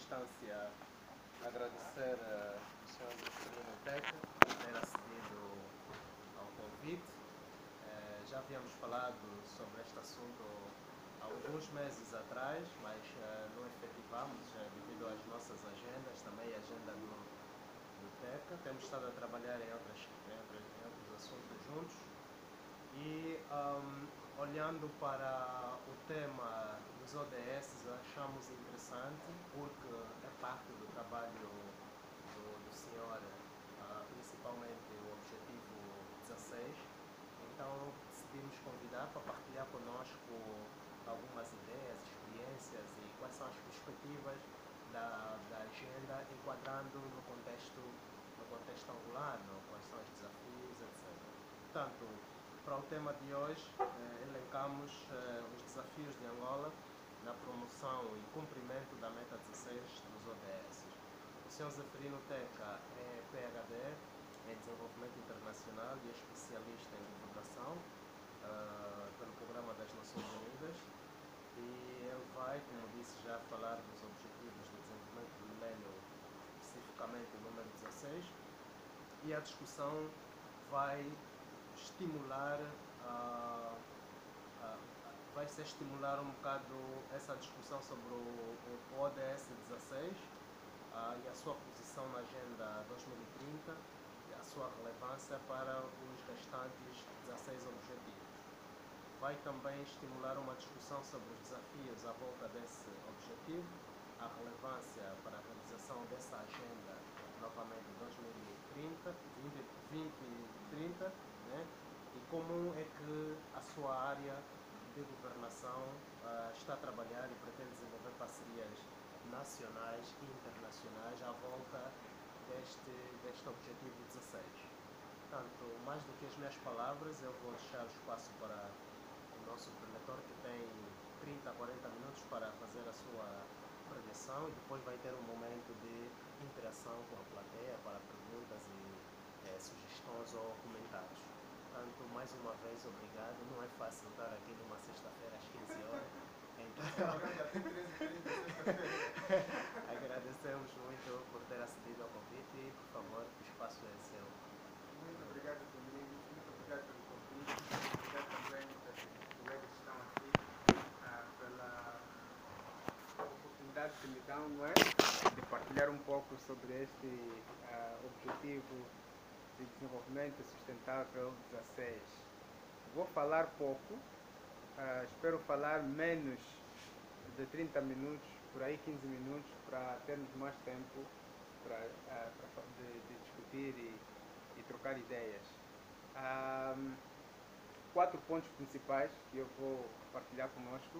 instância, agradecer ao Sr. Zeferino Teca por ter acedido ao convite. Já havíamos falado sobre este assunto há alguns meses atrás, mas não efetivamos devido às nossas agendas, também a agenda do Teca. Temos estado a trabalhar em outros assuntos juntos e olhando para o tema dos ODS, achamos interessante porque é parte do trabalho do senhor, principalmente o objetivo 16. Então decidimos convidar para partilhar conosco algumas ideias, experiências e quais são as perspectivas da agenda, enquadrando no contexto angolano, quais são os desafios, etc. Portanto, para o tema de hoje, elencamos os desafios de Angola na promoção e cumprimento da meta 16 dos ODS. O Sr. Zeferino Teca é PhD em Desenvolvimento Internacional e é especialista em divulgação pelo Programa das Nações Unidas, e ele vai, como disse, já falar dos Objetivos de Desenvolvimento do Milênio, especificamente o número 16, e a discussão vai estimular estimular um bocado essa discussão sobre o ODS 16 e a sua posição na Agenda 2030 e a sua relevância para os restantes 16 objetivos. Vai também estimular uma discussão sobre os desafios à volta desse objetivo, a relevância para a realização dessa agenda, novamente 2030, 2030, né? E como é que a sua área de governação está a trabalhar e pretende desenvolver parcerias nacionais e internacionais à volta deste objetivo 16. Portanto, mais do que as minhas palavras, eu vou deixar o espaço para o nosso preletor, que tem 30 a 40 minutos para fazer a sua pregação, e depois vai ter um momento de interação com a plateia para perguntas e sugestões ou comentários. Portanto, mais uma vez, obrigado. Não é fácil estar aqui numa sexta-feira às 15 horas. Então, agradecemos muito por ter acedido ao convite e, por favor, o espaço é seu. Muito obrigado, Domingos. Muito obrigado pelo convite. Obrigado também aos colegas que estão aqui pela oportunidade que me dão, não é? De partilhar um pouco sobre este objetivo de desenvolvimento sustentável 16. Vou falar pouco, espero falar menos de 30 minutos, por aí 15 minutos, para termos mais tempo de discutir e trocar ideias. 4 pontos principais que eu vou partilhar conosco.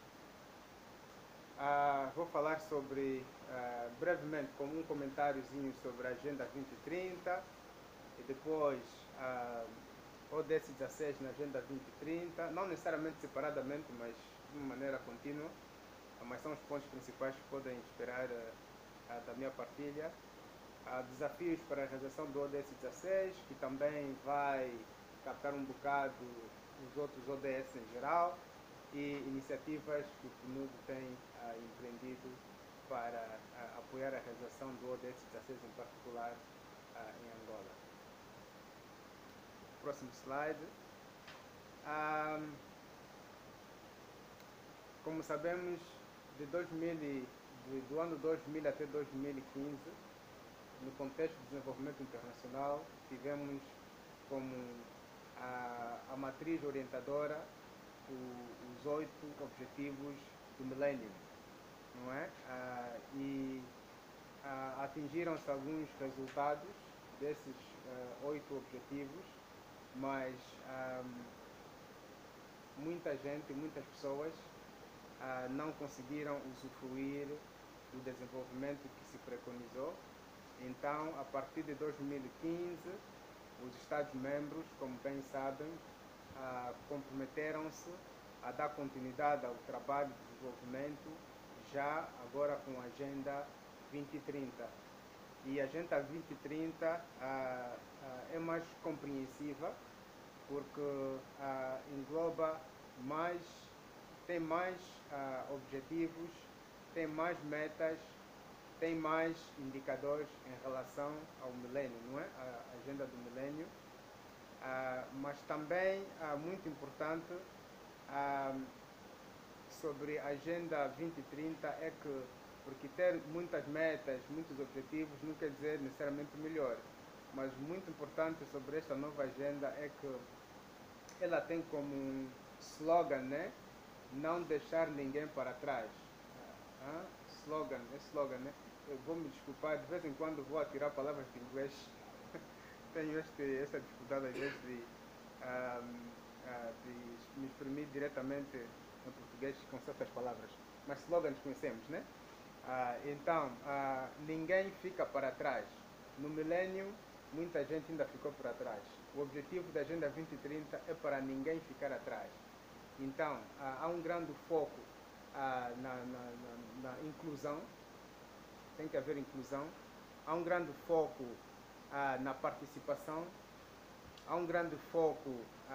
Vou falar sobre, brevemente, como um comentáriozinho sobre a Agenda 2030, e depois ODS 16 na Agenda 2030, não necessariamente separadamente, mas de uma maneira contínua, mas são os pontos principais que podem esperar da minha partilha. Desafios para a realização do ODS 16, que também vai captar um bocado os outros ODS em geral, e iniciativas que o PNUD tem empreendido para apoiar a realização do ODS 16, em particular em Angola. Próximo slide. Como sabemos, do ano 2000 até 2015, no contexto de desenvolvimento internacional, tivemos como a matriz orientadora os 8 objetivos do milênio, não é? E atingiram-se alguns resultados desses 8 objetivos, mas muita gente, muitas pessoas não conseguiram usufruir do desenvolvimento que se preconizou. Então, a partir de 2015, os Estados-membros, como bem sabem, comprometeram-se a dar continuidade ao trabalho de desenvolvimento, já agora com a Agenda 2030. E a Agenda 2030 é mais compreensiva, porque engloba tem mais objetivos, tem mais metas tem mais indicadores em relação ao milênio, não é? A agenda do milênio. Mas também, muito importante, sobre a Agenda 2030 é que, porque ter muitas metas, muitos objetivos, não quer dizer necessariamente melhor. Mas muito importante sobre esta nova agenda é que ela tem como um slogan, né? Não deixar ninguém para trás. Slogan, né? Eu vou me desculpar, de vez em quando vou atirar palavras de inglês. Tenho essa dificuldade às vezes de me exprimir diretamente em português com certas palavras. Mas slogans conhecemos, né? Então, ninguém fica para trás. No milênio, muita gente ainda ficou para trás. O objetivo da Agenda 2030 é para ninguém ficar atrás. Então, há um grande foco na inclusão, tem que haver inclusão. Há um grande foco na participação, há um grande foco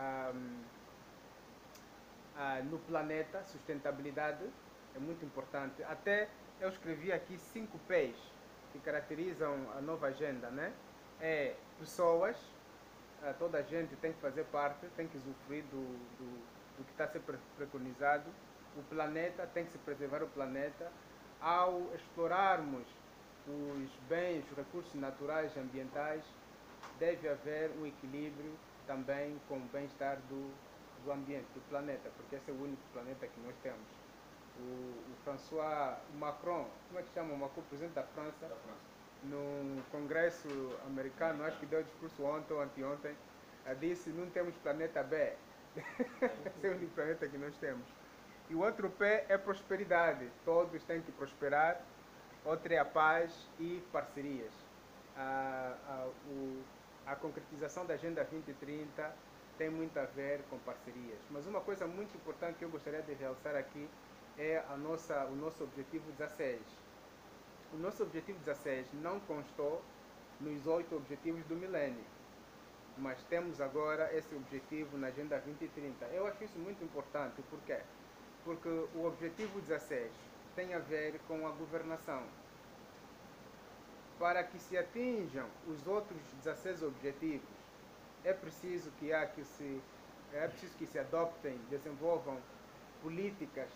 no planeta, sustentabilidade, é muito importante. Até eu escrevi aqui 5 P's que caracterizam a nova agenda, né? É pessoas, toda a gente tem que fazer parte, tem que usufruir do que está a ser preconizado. O planeta, tem que se preservar o planeta. Ao explorarmos os bens, os recursos naturais e ambientais, deve haver um equilíbrio também com o bem-estar do ambiente, do planeta, porque esse é o único planeta que nós temos. O François Macron, como é que chama o Macron, presidente da França, no Congresso americano, acho que deu discurso ontem ou anteontem, disse: não temos planeta B. Esse é o único planeta que nós temos. E o outro P é prosperidade. Todos têm que prosperar. Outro é a paz e parcerias. A concretização da Agenda 2030 tem muito a ver com parcerias. Mas uma coisa muito importante que eu gostaria de realçar aqui é o nosso objetivo 16. O nosso objetivo 16 não constou nos 8 objetivos do milênio, mas temos agora esse objetivo na Agenda 2030. Eu acho isso muito importante. Por quê? Porque o objetivo 16 tem a ver com a governação. Para que se atinjam os outros 16 objetivos, é preciso que se adoptem, desenvolvam políticas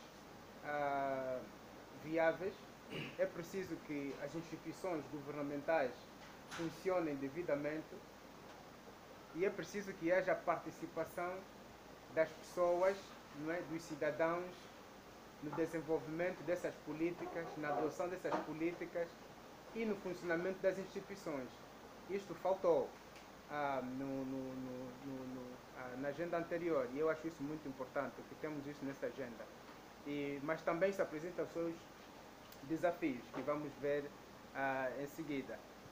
viáveis. É preciso que as instituições governamentais funcionem devidamente e é preciso que haja participação das pessoas, não é, dos cidadãos, no desenvolvimento dessas políticas, na adoção dessas políticas e no funcionamento das instituições. Isto faltou na agenda anterior e eu acho isso muito importante, que temos isso nessa agenda. Mas também se apresenta os seus desafios, que vamos ver em seguida.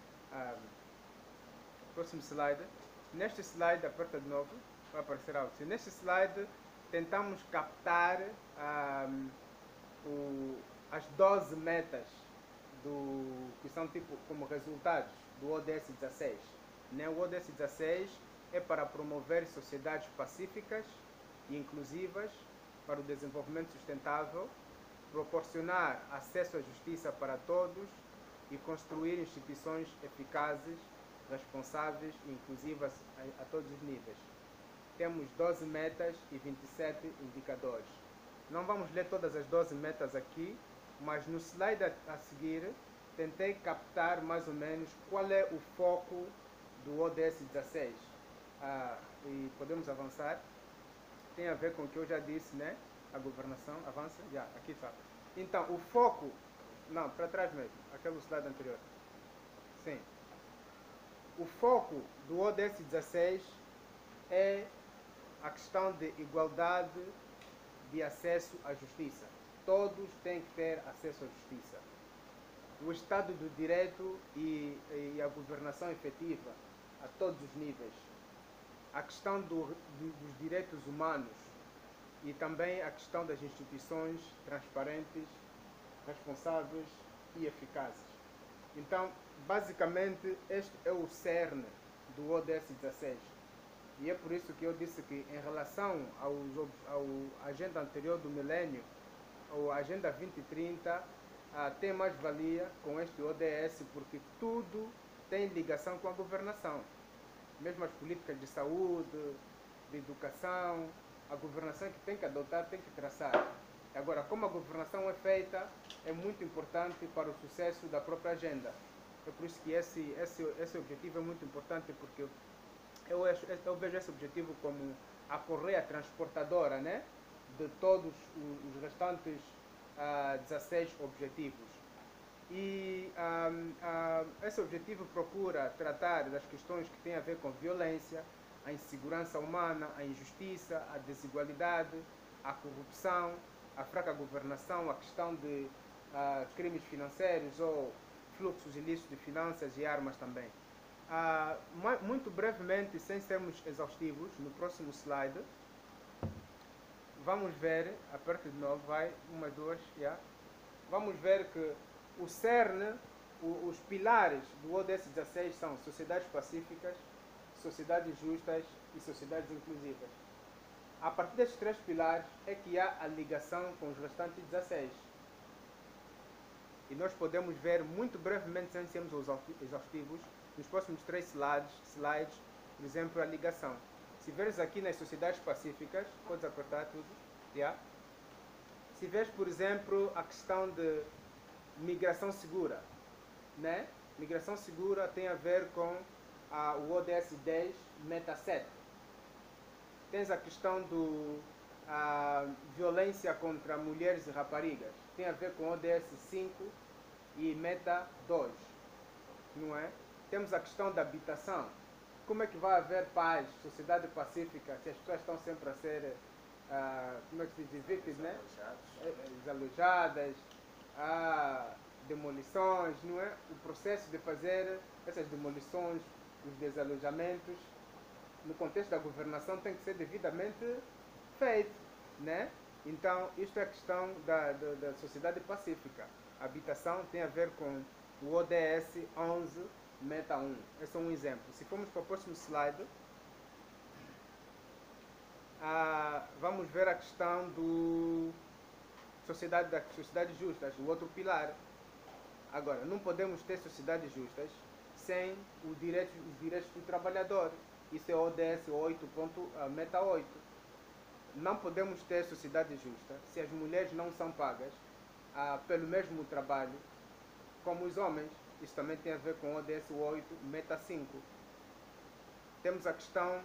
Próximo slide. Neste slide, aperta de novo, vai aparecer algo. Neste slide, tentamos captar as 12 metas que são como resultados do ODS 16. Né? O ODS 16 é para promover sociedades pacíficas e inclusivas para o desenvolvimento sustentável, proporcionar acesso à justiça para todos e construir instituições eficazes, responsáveis e inclusivas a todos os níveis. Temos 12 metas e 27 indicadores. Não vamos ler todas as 12 metas aqui, mas no slide a seguir tentei captar mais ou menos qual é o foco do ODS 16. E podemos avançar. Tem a ver com o que eu já disse, né? A governação, avança, aqui está. Então, o foco, não, para trás mesmo, aquele slide anterior. Sim. O foco do ODS 16 é a questão de igualdade de acesso à justiça. Todos têm que ter acesso à justiça. O Estado do Direito e a governação efetiva a todos os níveis. A questão dos direitos humanos e também a questão das instituições transparentes, responsáveis e eficazes. Então, basicamente, este é o cerne do ODS 16. E é por isso que eu disse que, em relação à agenda anterior do milênio, ou Agenda 2030, tem mais valia com este ODS porque tudo tem ligação com a governação. Mesmo as políticas de saúde, de educação, a governação que tem que adotar, tem que traçar. Agora, como a governação é feita, é muito importante para o sucesso da própria agenda. É por isso que esse objetivo é muito importante, porque eu vejo esse objetivo como a correia transportadora, né, de todos os restantes 16 objetivos. E esse objetivo procura tratar das questões que têm a ver com violência, a insegurança humana, a injustiça, a desigualdade, a corrupção, a fraca governação, a questão de crimes financeiros ou fluxos ilícitos de finanças e armas também. Muito brevemente, sem sermos exaustivos, no próximo slide, vamos ver, aperte de novo, vai, uma, duas, já. Vamos ver que o cerne, os pilares do ODS 16 são sociedades pacíficas, sociedades justas e sociedades inclusivas. A partir destes três pilares é que há a ligação com os restantes 16. E nós podemos ver muito brevemente, sem sermos exaustivos, nos próximos 3 slides, por exemplo, a ligação. Se veres aqui nas sociedades pacíficas, podes apertar tudo, yeah? Se veres, por exemplo, a questão de migração segura, né? Migração segura tem a ver com o ODS 10, Meta 7. Tens a questão do violência contra mulheres e raparigas, tem a ver com o ODS 5 e Meta 2, não é? Temos a questão da habitação. Como é que vai haver paz, sociedade pacífica, se as pessoas estão sempre a ser, como é que se diz, vítimas, né? Desalojadas, demolições, não é? O processo de fazer essas demolições, os desalojamentos, no contexto da governação tem que ser devidamente feito, né? Então, isto é a questão da sociedade pacífica. A habitação tem a ver com o ODS 11, Meta 1. Esse é um exemplo. Se formos para o próximo slide, vamos ver a questão das sociedades justas, o outro pilar. Agora, não podemos ter sociedades justas sem os direitos do trabalhador. Isso é o ODS 8, Meta 8. Não podemos ter sociedade justa se as mulheres não são pagas pelo mesmo trabalho como os homens. Isso também tem a ver com o ODS 8, Meta 5. Temos a questão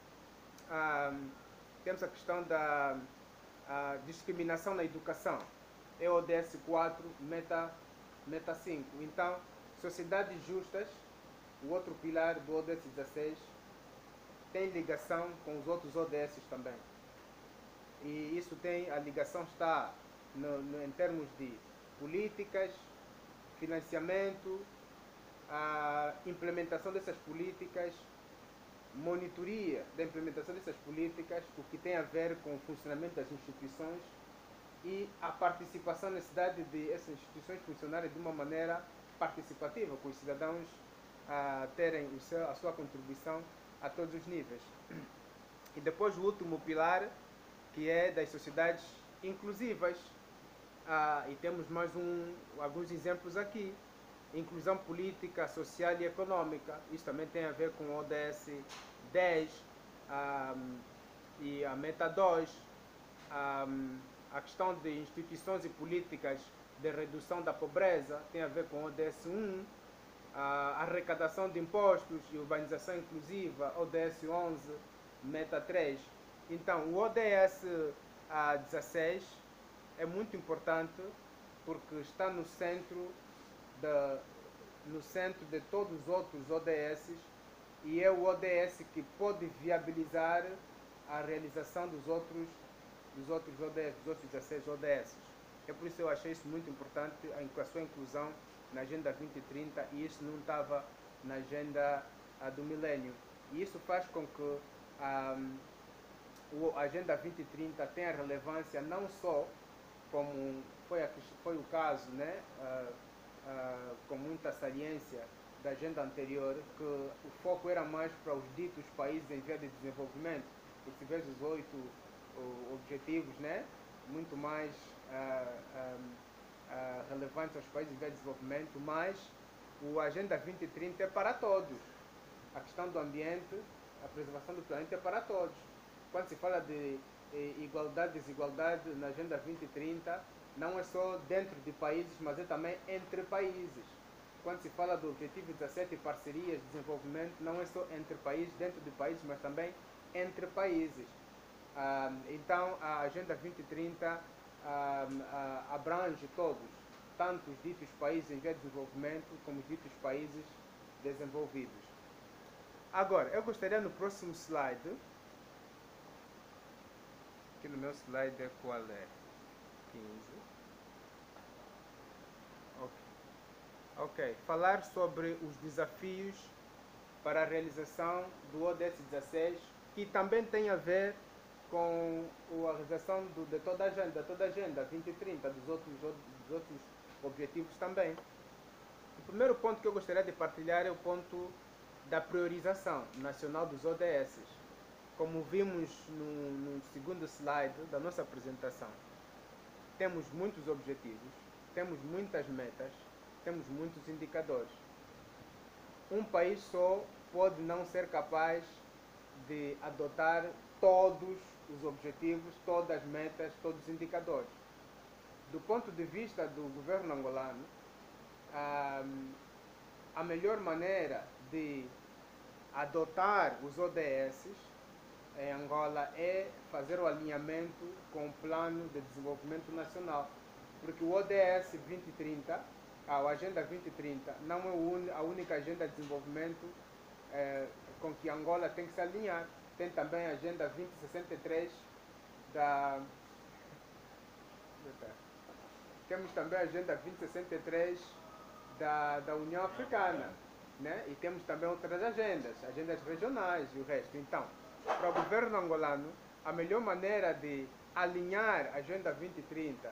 da discriminação na educação. É o ODS 4, Meta 5. Então, sociedades justas, o outro pilar do ODS 16, tem ligação com os outros ODS também. E isso a ligação está em termos de políticas, financiamento, a implementação dessas políticas, monitoria da implementação dessas políticas, o que tem a ver com o funcionamento das instituições e a participação, a necessidade de essas instituições funcionarem de uma maneira participativa, com os cidadãos terem a sua contribuição a todos os níveis. E depois o último pilar, que é das sociedades inclusivas. E temos mais alguns exemplos aqui. Inclusão política, social e econômica. Isso também tem a ver com o ODS 10 e a Meta 2. A questão de instituições e políticas de redução da pobreza tem a ver com o ODS 1. A arrecadação de impostos e urbanização inclusiva, ODS 11, Meta 3. Então, o ODS 16 é muito importante porque está no centro de todos os outros ODS e é o ODS que pode viabilizar a realização dos outros ODS, dos outros 16 ODS. É por isso que eu achei isso muito importante, a sua inclusão na Agenda 2030, e isso não estava na Agenda do Milênio. E isso faz com que a Agenda 2030 tenha relevância não só como foi o caso, né, com muita saliência da agenda anterior, que o foco era mais para os ditos países em via de desenvolvimento, e se vê os 8 objetivos, né, muito mais relevantes aos países em desenvolvimento, mas a Agenda 2030 é para todos. A questão do ambiente, a preservação do planeta é para todos. Quando se fala de igualdade e desigualdade na Agenda 2030, não é só dentro de países, mas é também entre países. Quando se fala do Objetivo 17 parcerias de desenvolvimento, não é só entre países, dentro de países, mas também entre países. Então, a Agenda 2030 abrange todos, tanto os ditos países em via de desenvolvimento, como os ditos países desenvolvidos. Agora, eu gostaria no próximo slide, aqui no meu slide é qual é? 15. Ok, falar sobre os desafios para a realização do ODS 16, que também tem a ver com a realização de toda a agenda 2030, dos outros objetivos também. O primeiro ponto que eu gostaria de partilhar é o ponto da priorização nacional dos ODS. Como vimos no segundo slide da nossa apresentação, temos muitos objetivos, temos muitas metas, temos muitos indicadores. Um país só pode não ser capaz de adotar todos os objetivos, todas as metas, todos os indicadores. Do ponto de vista do governo angolano, a melhor maneira de adotar os ODS em Angola é fazer o alinhamento com o Plano de Desenvolvimento Nacional, porque o ODS 2030, a Agenda 2030, não é a única agenda de desenvolvimento com que Angola tem que se alinhar. Tem também a Agenda 2063 da... Temos também a Agenda 2063 da União Africana, né? E temos também outras agendas regionais e o resto. Então, para o governo angolano, a melhor maneira de alinhar a Agenda 2030,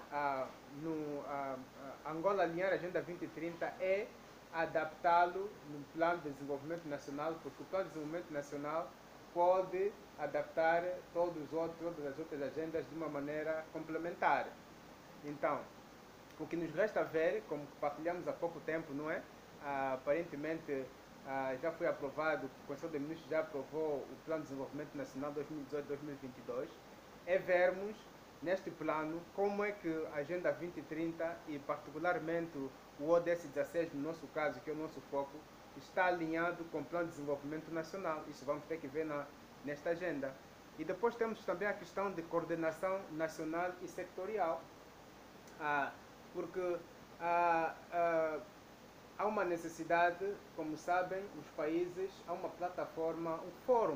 Angola alinhar a Agenda 2030 é adaptá-lo no Plano de Desenvolvimento Nacional, porque o Plano de Desenvolvimento Nacional pode adaptar todas as outras agendas de uma maneira complementar. Então, o que nos resta ver, como partilhamos há pouco tempo, não é? Aparentemente já foi aprovado, o Conselho de Ministros já aprovou o Plano de Desenvolvimento Nacional 2018-2022, é vermos neste plano como é que a Agenda 2030 e particularmente o ODS 16, no nosso caso, que é o nosso foco, está alinhado com o Plano de Desenvolvimento Nacional. Isso vamos ter que ver nesta agenda. E depois temos também a questão de coordenação nacional e sectorial, porque há uma necessidade, como sabem, os países, há uma plataforma, um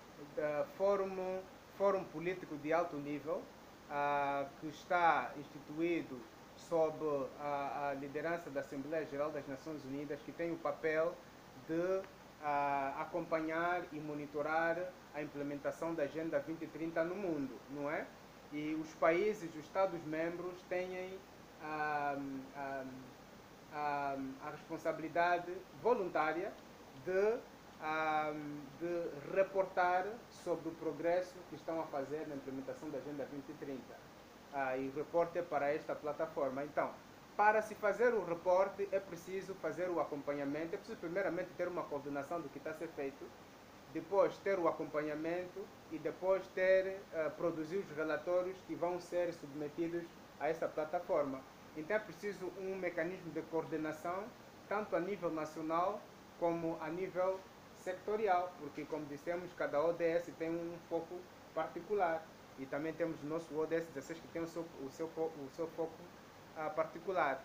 fórum político de alto nível, que está instituído sob a liderança da Assembleia Geral das Nações Unidas, que tem o papel de acompanhar e monitorar a implementação da Agenda 2030 no mundo, não é? E os países, os Estados-membros têm a responsabilidade voluntária de reportar sobre o progresso que estão a fazer na implementação da Agenda 2030. E o reporte é para esta plataforma. Então, para se fazer o reporte, é preciso fazer o acompanhamento, é preciso primeiramente ter uma coordenação do que está a ser feito, depois ter o acompanhamento e depois produzir os relatórios que vão ser submetidos a essa plataforma. Então é preciso um mecanismo de coordenação, tanto a nível nacional como a nível sectorial, porque, como dissemos, cada ODS tem um foco particular. E também temos o nosso ODS 16 que tem o seu foco particular.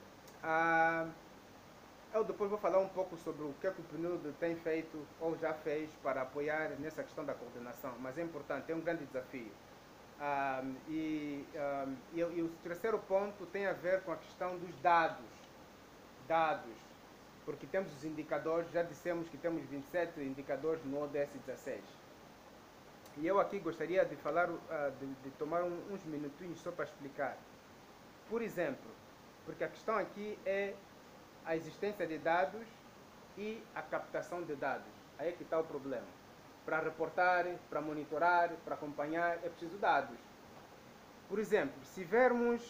Eu depois vou falar um pouco sobre o que o PNUD tem feito ou já fez para apoiar nessa questão da coordenação, mas é importante, é um grande desafio. E o terceiro ponto tem a ver com a questão dos dados, porque temos os indicadores, já dissemos que temos 27 indicadores no ODS 16. E eu aqui gostaria de falar, de tomar uns minutinhos só para explicar. Por exemplo, porque a questão aqui é a existência de dados e a captação de dados. Aí é que está o problema. Para reportar, para monitorar, para acompanhar, é preciso dados. Por exemplo, se vermos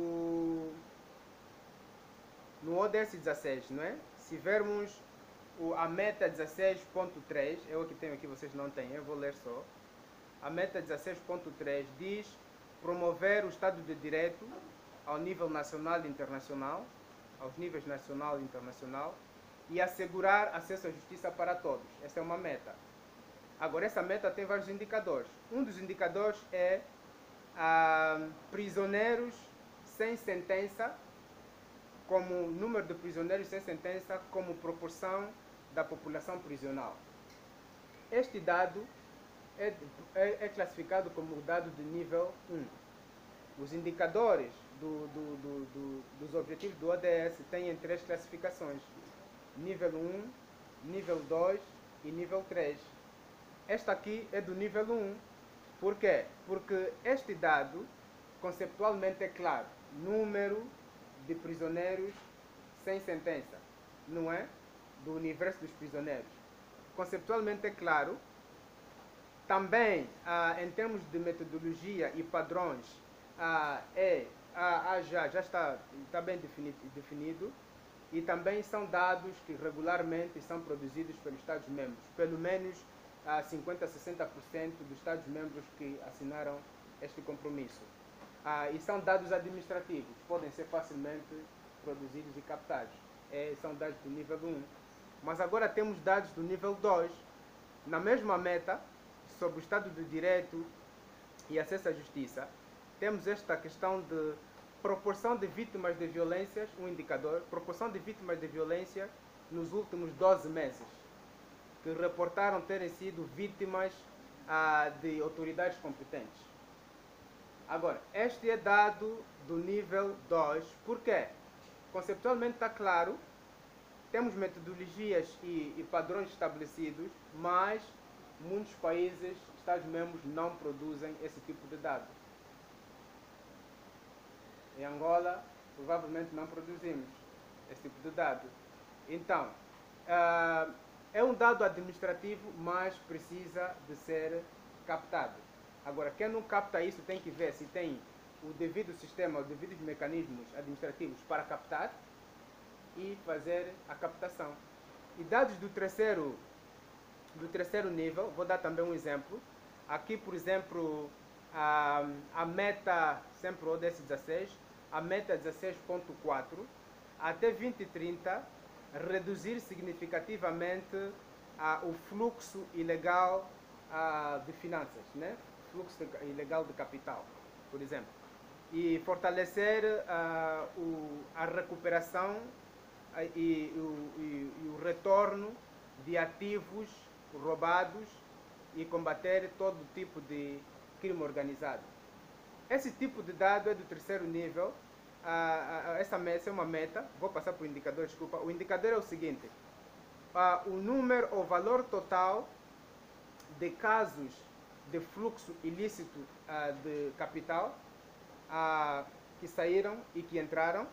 no ODS 16, não é? Se vermos a meta 16.3, é o que tenho aqui, vocês não têm, eu vou ler só. A meta 16.3 diz promover o Estado de Direito ao nível nacional e internacional, aos níveis nacional e internacional, e assegurar acesso à justiça para todos. Essa é uma meta. Agora, essa meta tem vários indicadores. Um dos indicadores é prisioneiros sem sentença, como número de prisioneiros sem sentença como proporção da população prisional. Este dado é classificado como dado de nível 1. Os indicadores dos objetivos do ODS têm 3 classificações: nível 1, nível 2 e nível 3. Esta aqui é do nível 1. Por quê? Porque este dado conceptualmente é claro. Número de prisioneiros sem sentença, não é? Do universo dos prisioneiros. Conceptualmente é claro. Também, em termos de metodologia e padrões, já está bem definido, e também são dados que regularmente são produzidos pelos Estados-membros. Pelo menos 50% a 60% dos Estados-membros que assinaram este compromisso. E são dados administrativos, podem ser facilmente produzidos e captados. São dados do nível 1. Mas agora temos dados do nível 2. Na mesma meta, sobre o Estado de Direito e acesso à justiça, temos esta questão de proporção de vítimas de violências, um indicador, proporção de vítimas de violência nos últimos 12 meses, que reportaram terem sido vítimas de autoridades competentes. Agora, este é dado do nível 2, por quê? Conceptualmente está claro, temos metodologias e padrões estabelecidos, mas muitos países, Estados-membros, não produzem esse tipo de dado. Em Angola, provavelmente não produzimos esse tipo de dado. Então, é um dado administrativo, mas precisa de ser captado. Agora, quem não capta isso tem que ver se tem o devido sistema, os devidos mecanismos administrativos para captar e fazer a captação. E dados do terceiro nível, vou dar também um exemplo. Aqui, por exemplo, a meta, sempre o ODS 16, a meta 16.4, até 2030, reduzir significativamente o fluxo ilegal de finanças, né? Fluxo ilegal de capital, por exemplo. E fortalecer a recuperação e o retorno de ativos roubados e combater todo tipo de crime organizado. Esse tipo de dado é do terceiro nível. Essa é uma meta. Vou passar para o indicador, desculpa. O indicador é o seguinte: o número ou valor total de casos de fluxo ilícito de capital que saíram e que entraram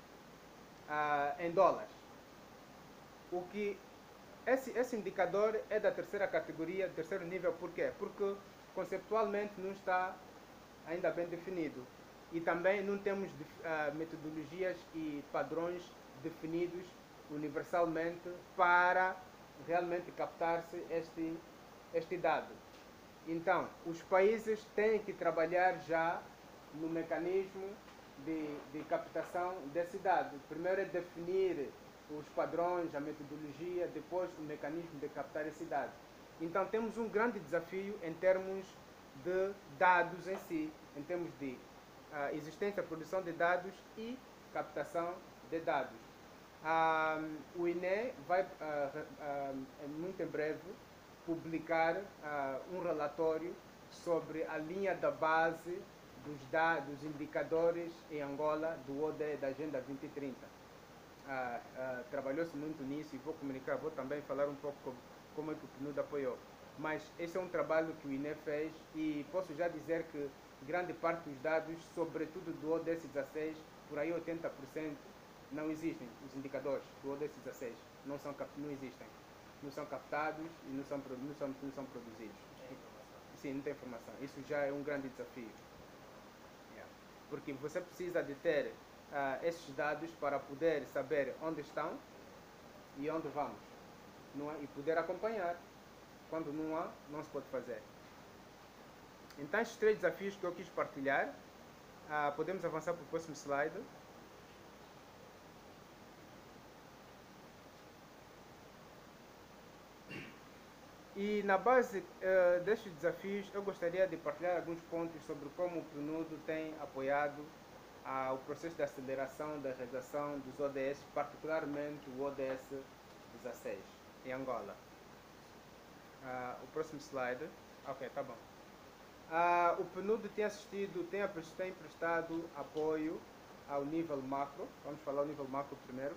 em dólares. O que esse indicador é da terceira categoria, terceiro nível. Por quê? Porque conceptualmente não está ainda bem definido. E também não temos metodologias e padrões definidos universalmente para realmente captar-se este dado. Então, os países têm que trabalhar já no mecanismo de captação desse dado. Primeiro é definir os padrões, a metodologia, depois o mecanismo de captar esse dado. Então temos um grande desafio em termos de dados em si, em termos de existência, produção de dados e captação de dados. O INE vai, muito em breve, publicar um relatório sobre a linha da base dos indicadores em Angola do ODE da Agenda 2030. Trabalhou-se muito nisso e vou também falar um pouco como é que o PNUD apoiou. Mas esse é um trabalho que o INE fez e posso já dizer que grande parte dos dados, sobretudo do ODS 16, por aí 80%, não existem. Os indicadores do ODS 16 não existem. Não são captados e não são produzidos. Sim, não tem informação. Isso já é um grande desafio. Yeah. porque você precisa de ter esses dados para poder saber onde estão e onde vamos, não é? E poder acompanhar. Quando não há, não se pode fazer. Então, estes 3 desafios que eu quis partilhar, podemos avançar para o próximo slide. E na base destes desafios, eu gostaria de partilhar alguns pontos sobre como o PNUD tem apoiado o processo de aceleração da realização dos ODS, particularmente o ODS 16, em Angola. O próximo slide. Ok, tá bom. O PNUD tem prestado apoio ao nível macro. Vamos falar ao nível macro primeiro.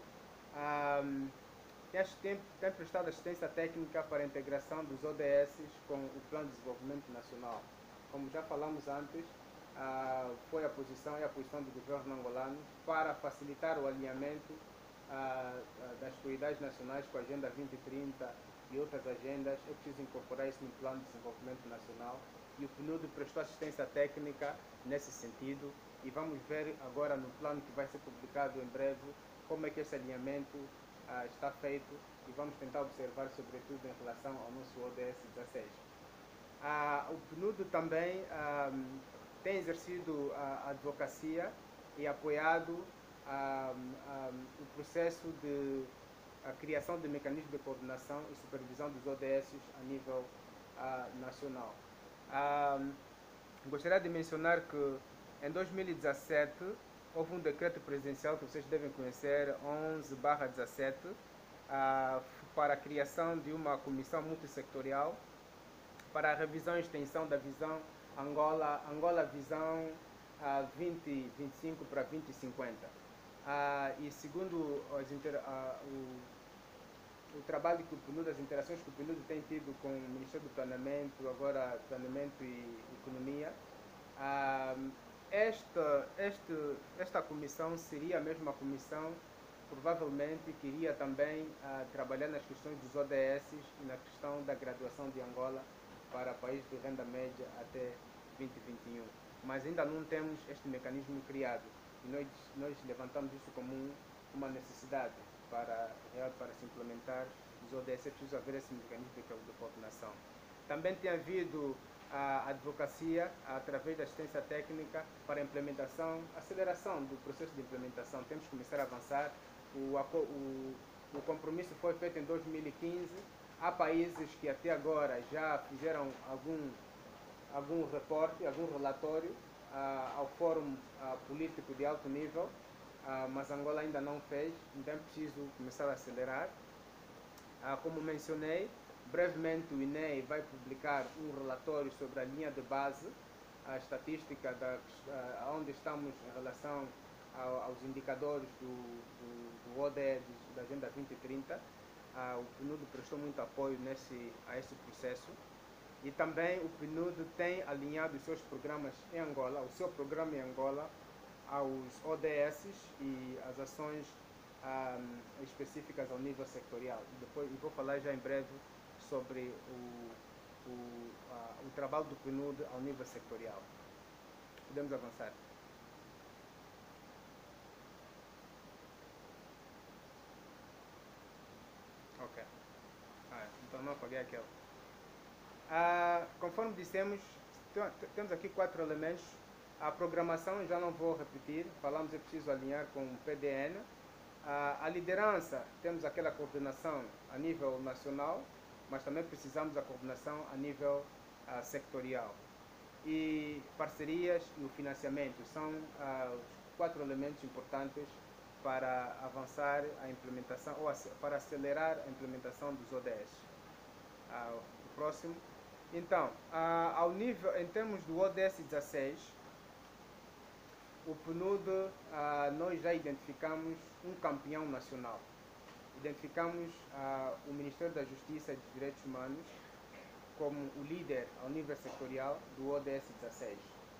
Tem prestado assistência técnica para a integração dos ODS com o Plano de Desenvolvimento Nacional. Como já falamos antes, foi a posição do governo angolano para facilitar o alinhamento das prioridades nacionais com a Agenda 2030 e outras agendas. É preciso incorporar isso no Plano de Desenvolvimento Nacional e o PNUD prestou assistência técnica nesse sentido e vamos ver agora no plano que vai ser publicado em breve como é que esse alinhamento está feito e vamos tentar observar sobretudo em relação ao nosso ODS 16. O PNUD também tem exercido a advocacia e apoiado o processo de criação de mecanismos de coordenação e supervisão dos ODS a nível nacional. Gostaria de mencionar que em 2017 houve um decreto presidencial que vocês devem conhecer, 11/17, para a criação de uma comissão multissectorial para a revisão e extensão da visão Angola Visão 2025 para 2050. E segundo o trabalho que o PNUD, as interações que o PNUD tem tido com o Ministério do Planeamento, agora Planeamento e Economia, esta comissão seria a mesma comissão, provavelmente, que iria também trabalhar nas questões dos ODS e na questão da graduação de Angola para países de renda média até 2021. Mas ainda não temos este mecanismo criado e nós levantamos isso como uma necessidade para se implementar os ODS. É preciso haver esse mecanismo de coordenação. Também tem havido a advocacia através da assistência técnica para a implementação, aceleração do processo de implementação. Temos que começar a avançar. O compromisso foi feito em 2015. Há países que até agora já fizeram algum reporte, algum relatório ao Fórum Político de Alto Nível, mas Angola ainda não fez, então é preciso começar a acelerar. Como mencionei, brevemente o INEI vai publicar um relatório sobre a linha de base, a estatística onde estamos em relação aos indicadores do ODS, da Agenda 2030. O PNUD prestou muito apoio a esse processo. E também o PNUD tem alinhado os seus programas em Angola, o seu programa em Angola, aos ODS e as ações específicas ao nível sectorial. Depois vou falar já em breve sobre o trabalho do PNUD ao nível sectorial. Podemos avançar. Ok. Então não apaguei aquela. Conforme dissemos, temos aqui 4 elementos. A programação, já não vou repetir, falamos é preciso alinhar com o PDN. A liderança, temos aquela coordenação a nível nacional, mas também precisamos da coordenação a nível sectorial. E parcerias e o financiamento são os 4 elementos importantes para avançar a implementação, ou para acelerar a implementação dos ODS. O próximo. Então, em termos do ODS 16, o PNUD, nós já identificamos um campeão nacional. Identificamos o Ministério da Justiça e dos Direitos Humanos como o líder ao nível sectorial do ODS 16.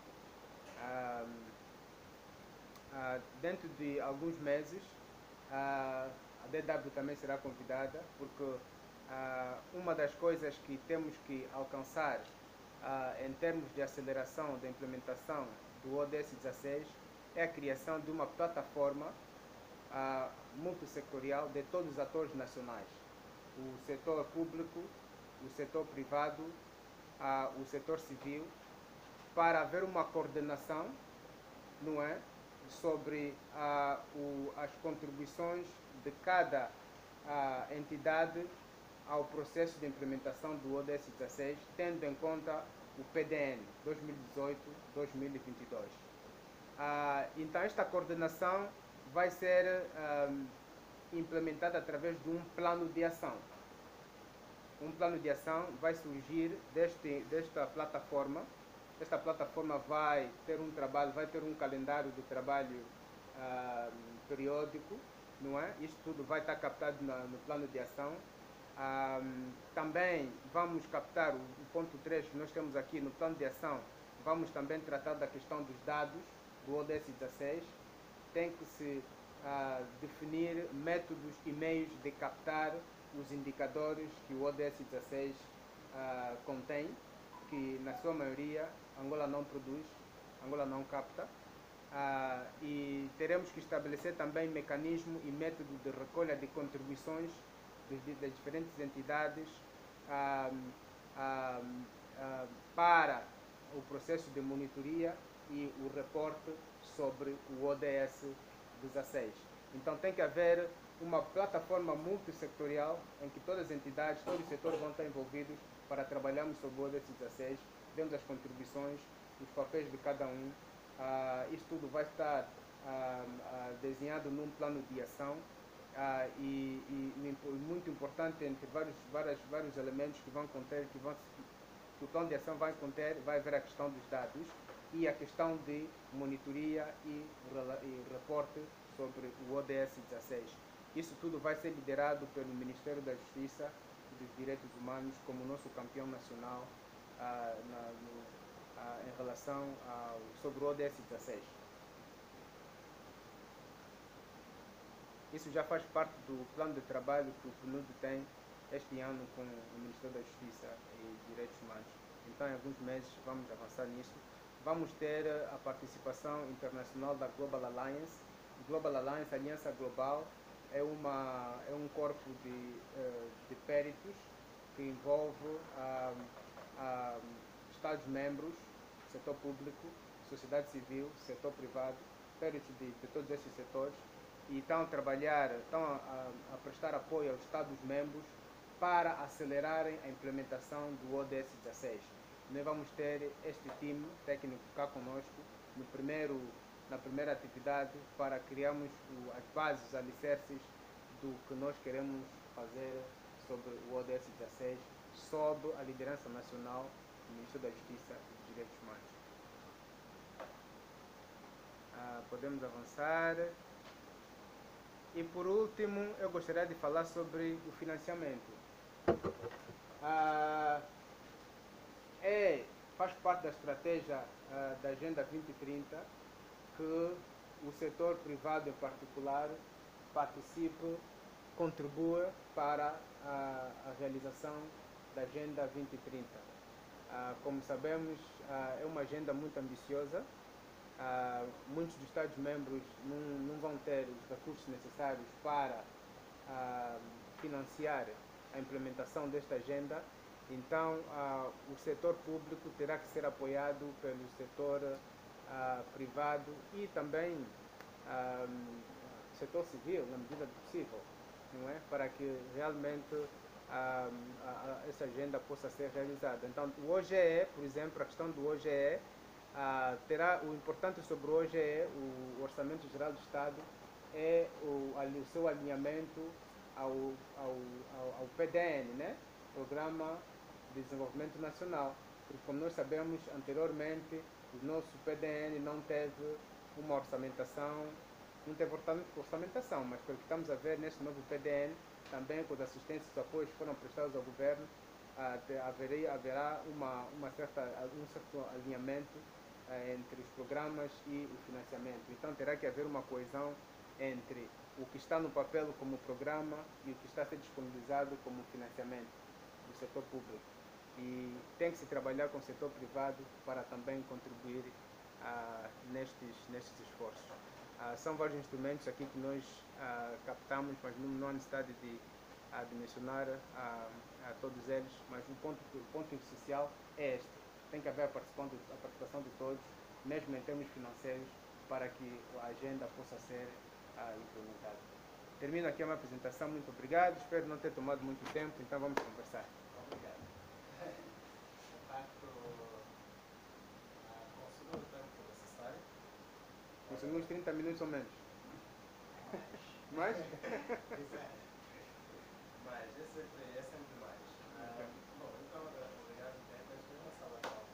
Dentro de alguns meses, a DW também será convidada, porque uma das coisas que temos que alcançar em termos de aceleração da implementação do ODS 16 é a criação de uma plataforma multissectorial de todos os atores nacionais, o setor público, o setor privado, o setor civil, para haver uma coordenação, não é, sobre as contribuições de cada entidade ao processo de implementação do ODS 16, tendo em conta o PDN 2018-2022. Então, esta coordenação vai ser implementada através de um plano de ação. Um plano de ação vai surgir desta plataforma. Esta plataforma vai ter um trabalho, vai ter um calendário de trabalho periódico, não é? Isto tudo vai estar captado no plano de ação. Também vamos captar o ponto 3 que nós temos aqui no plano de ação. Vamos também tratar da questão dos dados do ODS 16. Tem que se definir métodos e meios de captar os indicadores que o ODS 16 contém, que na sua maioria Angola não produz, Angola não capta. E teremos que estabelecer também mecanismo e método de recolha de contribuições das diferentes entidades para o processo de monitoria e o reporte sobre o ODS 16. Então tem que haver uma plataforma multissectorial em que todas as entidades, todos os setores vão estar envolvidos para trabalharmos sobre o ODS 16, vendo as contribuições, os papéis de cada um. Isso tudo vai estar desenhado num plano de ação e muito importante, entre vários elementos que vão conter, que o plano de ação vai conter, vai haver a questão dos dados e a questão de monitoria e reporte sobre o ODS 16. Isso tudo vai ser liderado pelo Ministério da Justiça e dos Direitos Humanos como nosso campeão nacional em relação sobre o ODS 16. Isso já faz parte do plano de trabalho que o PNUD tem este ano com o Ministério da Justiça e Direitos Humanos. Então, em alguns meses, vamos avançar nisso. Vamos ter a participação internacional da Global Alliance. Global Alliance, Aliança Global, é um corpo de peritos que envolve Estados-membros, setor público, sociedade civil, setor privado, peritos de todos esses setores, e estão a prestar apoio aos Estados-membros para acelerarem a implementação do ODS 16. Nós vamos ter este time técnico cá conosco na primeira atividade para criarmos as bases, os alicerces do que nós queremos fazer sobre o ODS 16, sob a liderança nacional do Ministério da Justiça e dos Direitos Humanos. Podemos avançar. E por último, eu gostaria de falar sobre o financiamento. Faz parte da estratégia da Agenda 2030 que o setor privado em particular participe, contribua para a realização da Agenda 2030. Como sabemos, é uma agenda muito ambiciosa. Muitos dos Estados-membros não vão ter os recursos necessários para financiar a implementação desta agenda. Então, o setor público terá que ser apoiado pelo setor privado e também setor civil, na medida do possível, não é? Para que realmente essa agenda possa ser realizada. Então, o OGE, por exemplo, a questão do OGE, terá o importante sobre o OGE, o Orçamento Geral do Estado, é o seu alinhamento ao PDN, né? Programa de Desenvolvimento Nacional. Porque, como nós sabemos, anteriormente, o nosso PDN não teve uma orçamentação, mas pelo que estamos a ver neste novo PDN, também com as assistências e apoios que foram prestados ao governo, haverá um certo alinhamento entre os programas e o financiamento. Então terá que haver uma coesão entre o que está no papel como programa e o que está a ser disponibilizado como financiamento do setor público. E tem que se trabalhar com o setor privado para também contribuir nestes esforços. São vários instrumentos aqui que nós captamos, mas não há necessidade de mencionar a todos eles, mas o ponto essencial é este. Tem que haver a participação de todos, mesmo em termos financeiros, para que a agenda possa ser implementada. Termino aqui a minha apresentação, muito obrigado, espero não ter tomado muito tempo, então vamos conversar. Obrigado. De facto, consumiu o tempo necessário. Consumimos 30 minutos ou menos. Mais? Mais? Exato. Mas é sempre mais. Ok. Bom, então, obrigado, Tetas. Uma sala de palmas.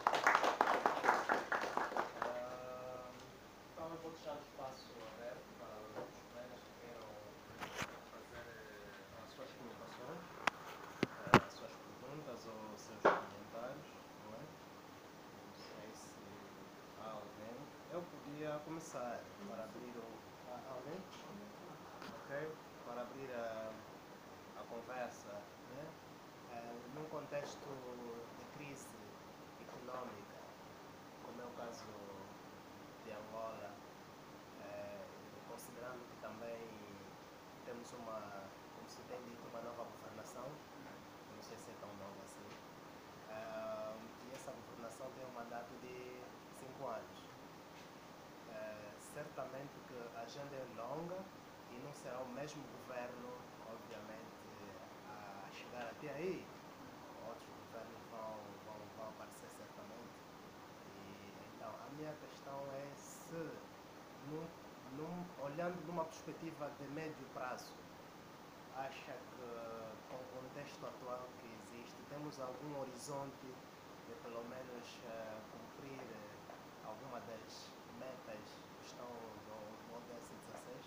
Então, eu vou deixar o espaço aberto para os outros colegas que queiram fazer as suas colocações, as suas perguntas ou os seus comentários, não é? Não sei se há alguém. Eu podia começar para abrir o... Alguém? Ok? Para abrir a conversa, né? Num contexto de crise econômica, como é o caso de Angola, considerando que também temos como se tem dito, uma nova governação, não sei se é tão nova assim, e essa governação tem um mandato de 5 anos. Certamente que a agenda é longa e não será o mesmo governo, obviamente, a chegar até aí. Outros governos vão aparecer certamente. E, então, a minha questão é se, olhando numa perspectiva de médio prazo, acha que com o contexto atual que existe, temos algum horizonte de pelo menos cumprir alguma das metas que estão no ODS 16?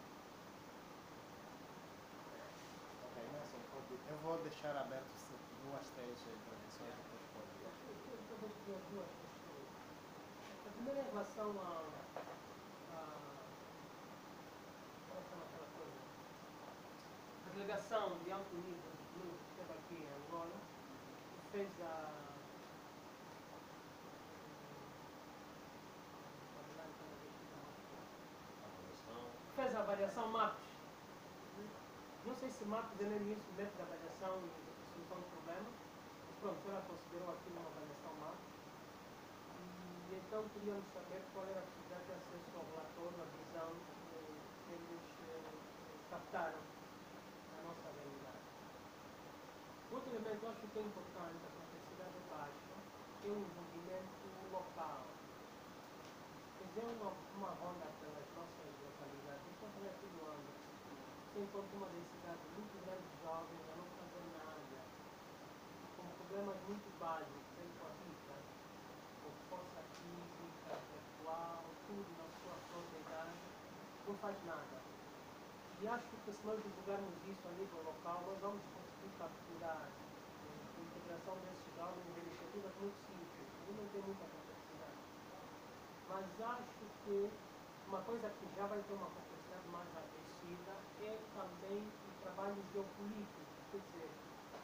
Ok, Nelson, eu vou deixar aberto duas, três intervenções depois pode. Eu gostaria de duas questões. A primeira é em relação aquela coisa. A delegação de alto nível do clube que esteve aqui em Angola e fez a avaliação MAPS. Não sei se MAPS é mesmo isso, método de avaliação e de solução de problemas. Mas pronto, ela considerou aquilo uma avaliação MAPS. E então queríamos saber qual era a possibilidade de acesso ao relatório, a visão que eles captaram na nossa realidade. Outro elemento, eu acho que é importante, a complexidade é baixa, é o envolvimento local. Fazer uma ronda pelas nossas localidades, isso não é todo ano. Você encontra uma densidade muito grande de jovens a não fazer nada, com problemas muito básicos, ele cohabita, com força física, intelectual, tudo na sua própria idade, não faz nada. E acho que se nós divulgarmos isso a nível local, nós vamos conseguir capturar a integração desses jovens em iniciativas muito simples, e não tem muita complexidade. Mas acho que uma coisa que já vai ter uma complexidade mais acrescida é também o trabalho geopolítico. Quer dizer,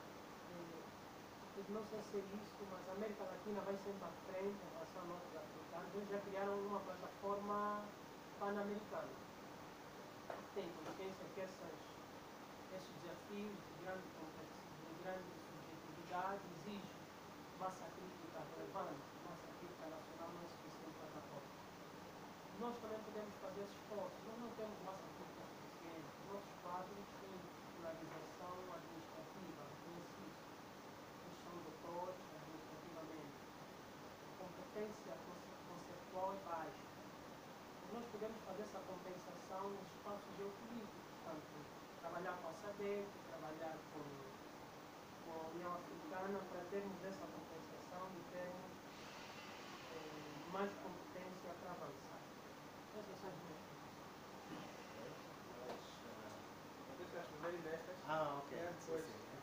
não sei se é isso, mas a América Latina vai sempre à frente em relação a nossos africanos. Eles já criaram uma plataforma pan-americana. Tem consciência que esses desafios de grande complexidade, de grande subjetividade, exigem massa crítica relevante, massa crítica nacional não é suficiente plataforma. Nós também podemos fazer esse esforço, nós não temos massa crítica suficiente. Nossos quadros têm polarização administrativa, reconhece isso. Eles são doutores administrativamente. A competência conceptual é baixa. Nós podemos fazer essa compensação no espaço geopolítico, portanto, trabalhar com a SADC, trabalhar com a União Africana para termos essa compensação e termos mais competência para avançar. Essas são as minhas Deixa as primeiras destas. Ok. Depois.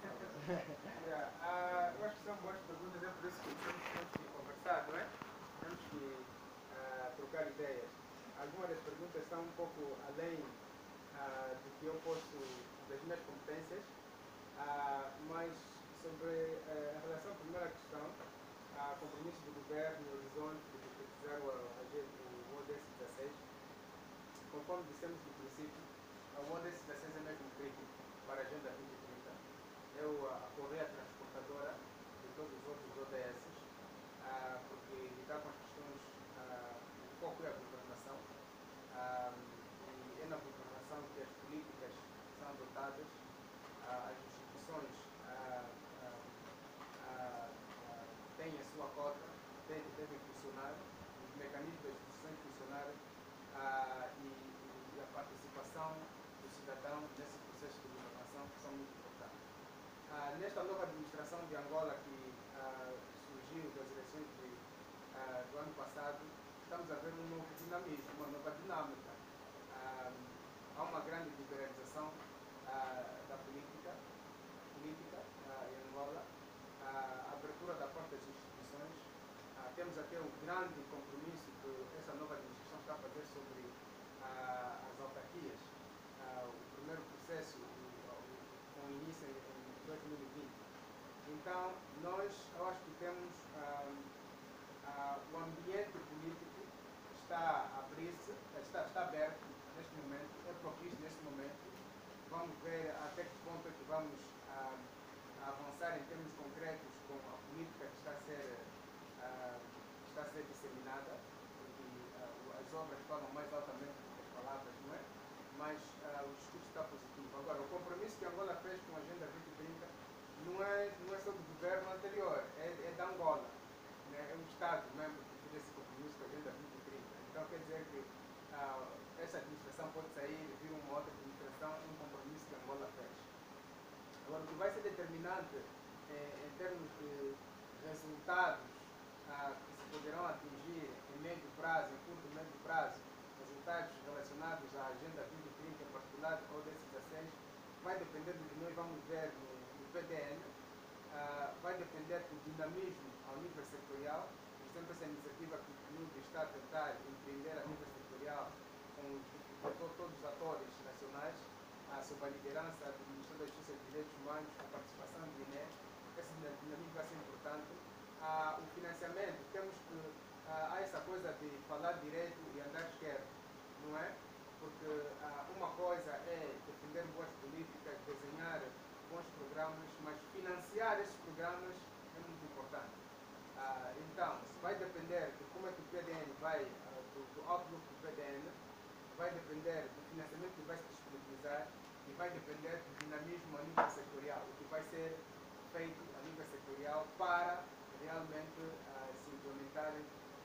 Eu acho que são boas perguntas, é por isso que temos que conversar, não é? Temos que trocar ideias. Algumas das perguntas estão um pouco além do que eu posso, das minhas competências, mas sobre a relação à primeira questão, compromisso do governo, horizonte de utilizar o ODS 16. Conforme dissemos no princípio, o ODS 16 é mesmo crítico para a Agenda 2030. É a correia transportadora de todos os outros ODS, porque lidar com as questões, o foco é a governação, e é na governação que as políticas são adotadas, as instituições têm a sua cota, devem funcionar, os mecanismos das instituições funcionarem, e a participação do cidadão nesse processo de governação são muito importantes. Nesta nova administração de Angola que surgiu das eleições do ano passado, estamos a ver um novo dinamismo, uma nova dinâmica. Há uma grande liberalização da política em Angola, a abertura da parte das instituições. Temos até um grande compromisso que essa nova administração está a fazer sobre as autarquias. O primeiro processo com início em 2020. Então, eu acho que temos o ambiente político está a abrir-se, está aberto neste momento, é propício neste momento. Vamos ver até que ponto é que vamos avançar em termos concretos com a política que está a ser disseminada, porque as obras falam mais altamente do que as palavras, não é? Mas o discurso está positivo. Agora, o compromisso que Angola fez com a Agenda 2030 não é só do governo anterior, é da Angola. Né? É um Estado membro que fez esse compromisso com a Agenda 2030. Então, quer dizer que essa administração pode sair e vir uma outra administração, é um compromisso que Angola fez. Agora, o que vai ser determinante em termos de resultados que se poderão atingir em médio prazo, em curto e médio prazo, resultados relacionados à Agenda 2030, em particular ao ODS 16, vai depender do que nós vamos ver no PDN, vai depender do dinamismo ao nível setorial, e sempre essa iniciativa que o PNUD está a tentar empreender a nível setorial com todos os atores nacionais, sob a liderança do Ministério da Justiça e dos Direitos Humanos, com a participação do INE. Esse dinamismo vai ser importante. O financiamento, temos que há essa coisa de falar direito e andar esquerdo, não é? Porque uma coisa é defender boas políticas, desenhar bons programas, mas financiar esses programas é muito importante. Então, vai depender de como é que o PDN vai, do outlook do PDN, vai depender do financiamento que vai se disponibilizar e vai depender do dinamismo a nível setorial, o que vai ser feito a nível setorial para realmente se implementarem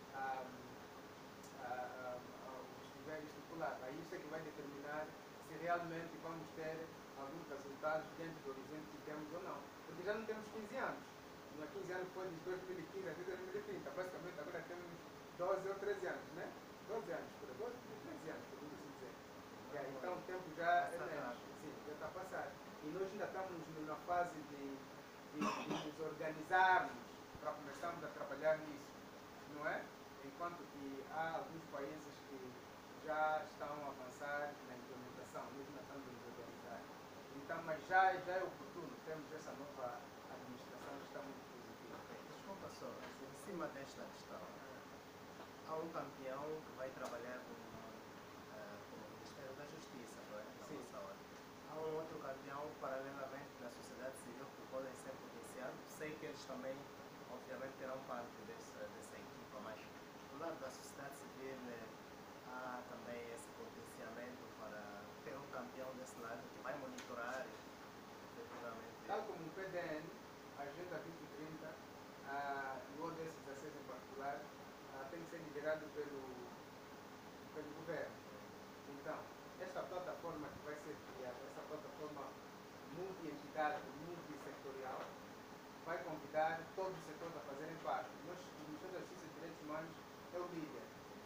os níveis estipulados. Aí isso é que vai determinar se realmente vamos ter alguns resultados dentro do horizonte que temos ou não. Porque já não temos 15 anos. Não é 15 anos depois de 2015 até 2030. Basicamente agora temos 12 ou 13 anos, né? 12 anos, 12, 13 anos, podemos assim dizer. Então o tempo já é menos. Sim, já está a passar. E nós ainda estamos na fase de nos organizarmos para começarmos a trabalhar nisso, não é? Enquanto que há alguns países que já estão a avançar na implementação, nós ainda estamos a nos organizar. Então, mas já é oportuno, temos essa nova administração que está muito positiva. Desculpa só, em cima desta questão, há um campeão que vai trabalhar com o Ministério da Justiça, não é? Sim. Há um outro campeão, paralelamente, na sociedade civil, que podem ser potenciados. Sei que eles também, obviamente, terão parte dessa equipa, mas do lado da sociedade civil há também esse potenciamento para ter um campeão desse lado que vai monitorar efetivamente. Tal como o PDN, a Agenda 2030, e o ODS 16 em particular, tem que ser liderado pelo governo. Então, esta plataforma que vai ser criada, essa plataforma multi-entidade, multissetorial, vai convidar todos os setores a fazerem parte. Nós, o Ministério da Justiça e Direitos Humanos é o líder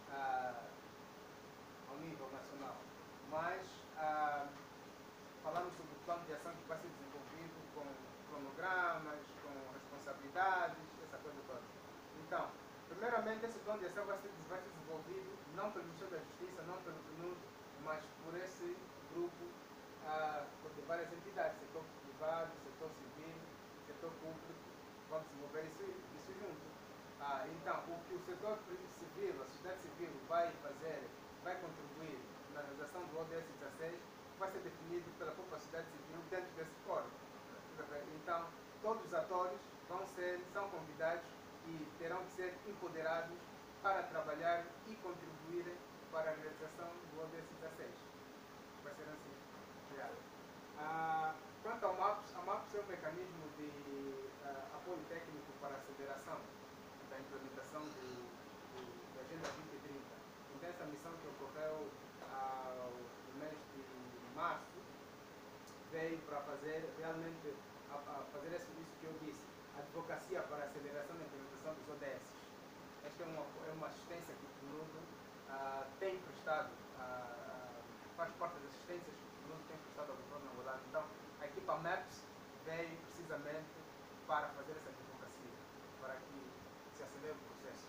ao nível nacional, mas falamos sobre o plano de ação que vai ser desenvolvido com cronogramas, com responsabilidades, essa coisa toda. Então, primeiramente, esse plano de ação vai ser desenvolvido não pelo Ministério da Justiça, não pelo PNUD, mas por esse grupo de várias entidades, setor privado, setor civil, setor público, vão desenvolver isso junto. Então, o que o setor civil, a sociedade civil vai fazer, vai contribuir na realização do ODS 16, vai ser definido pela própria sociedade civil dentro desse fórum. Então, todos os atores são convidados e terão que ser empoderados para trabalhar e contribuírem para a realização do ODS 16. Vai ser assim criado. Quanto ao MAPS, a MAPS é um mecanismo de apoio técnico para a aceleração da implementação da Agenda 2030. Então, essa missão que ocorreu no mês de março veio para fazer realmente fazer isso que eu disse, advocacia para a aceleração da implementação dos ODS. Esta é uma assistência que o PNUD tem prestado, faz parte das assistências que o PNUD tem prestado ao governo angolano. Então, a equipa MAPS veio precisamente para fazer essa advocacia, para que se acelere o processo.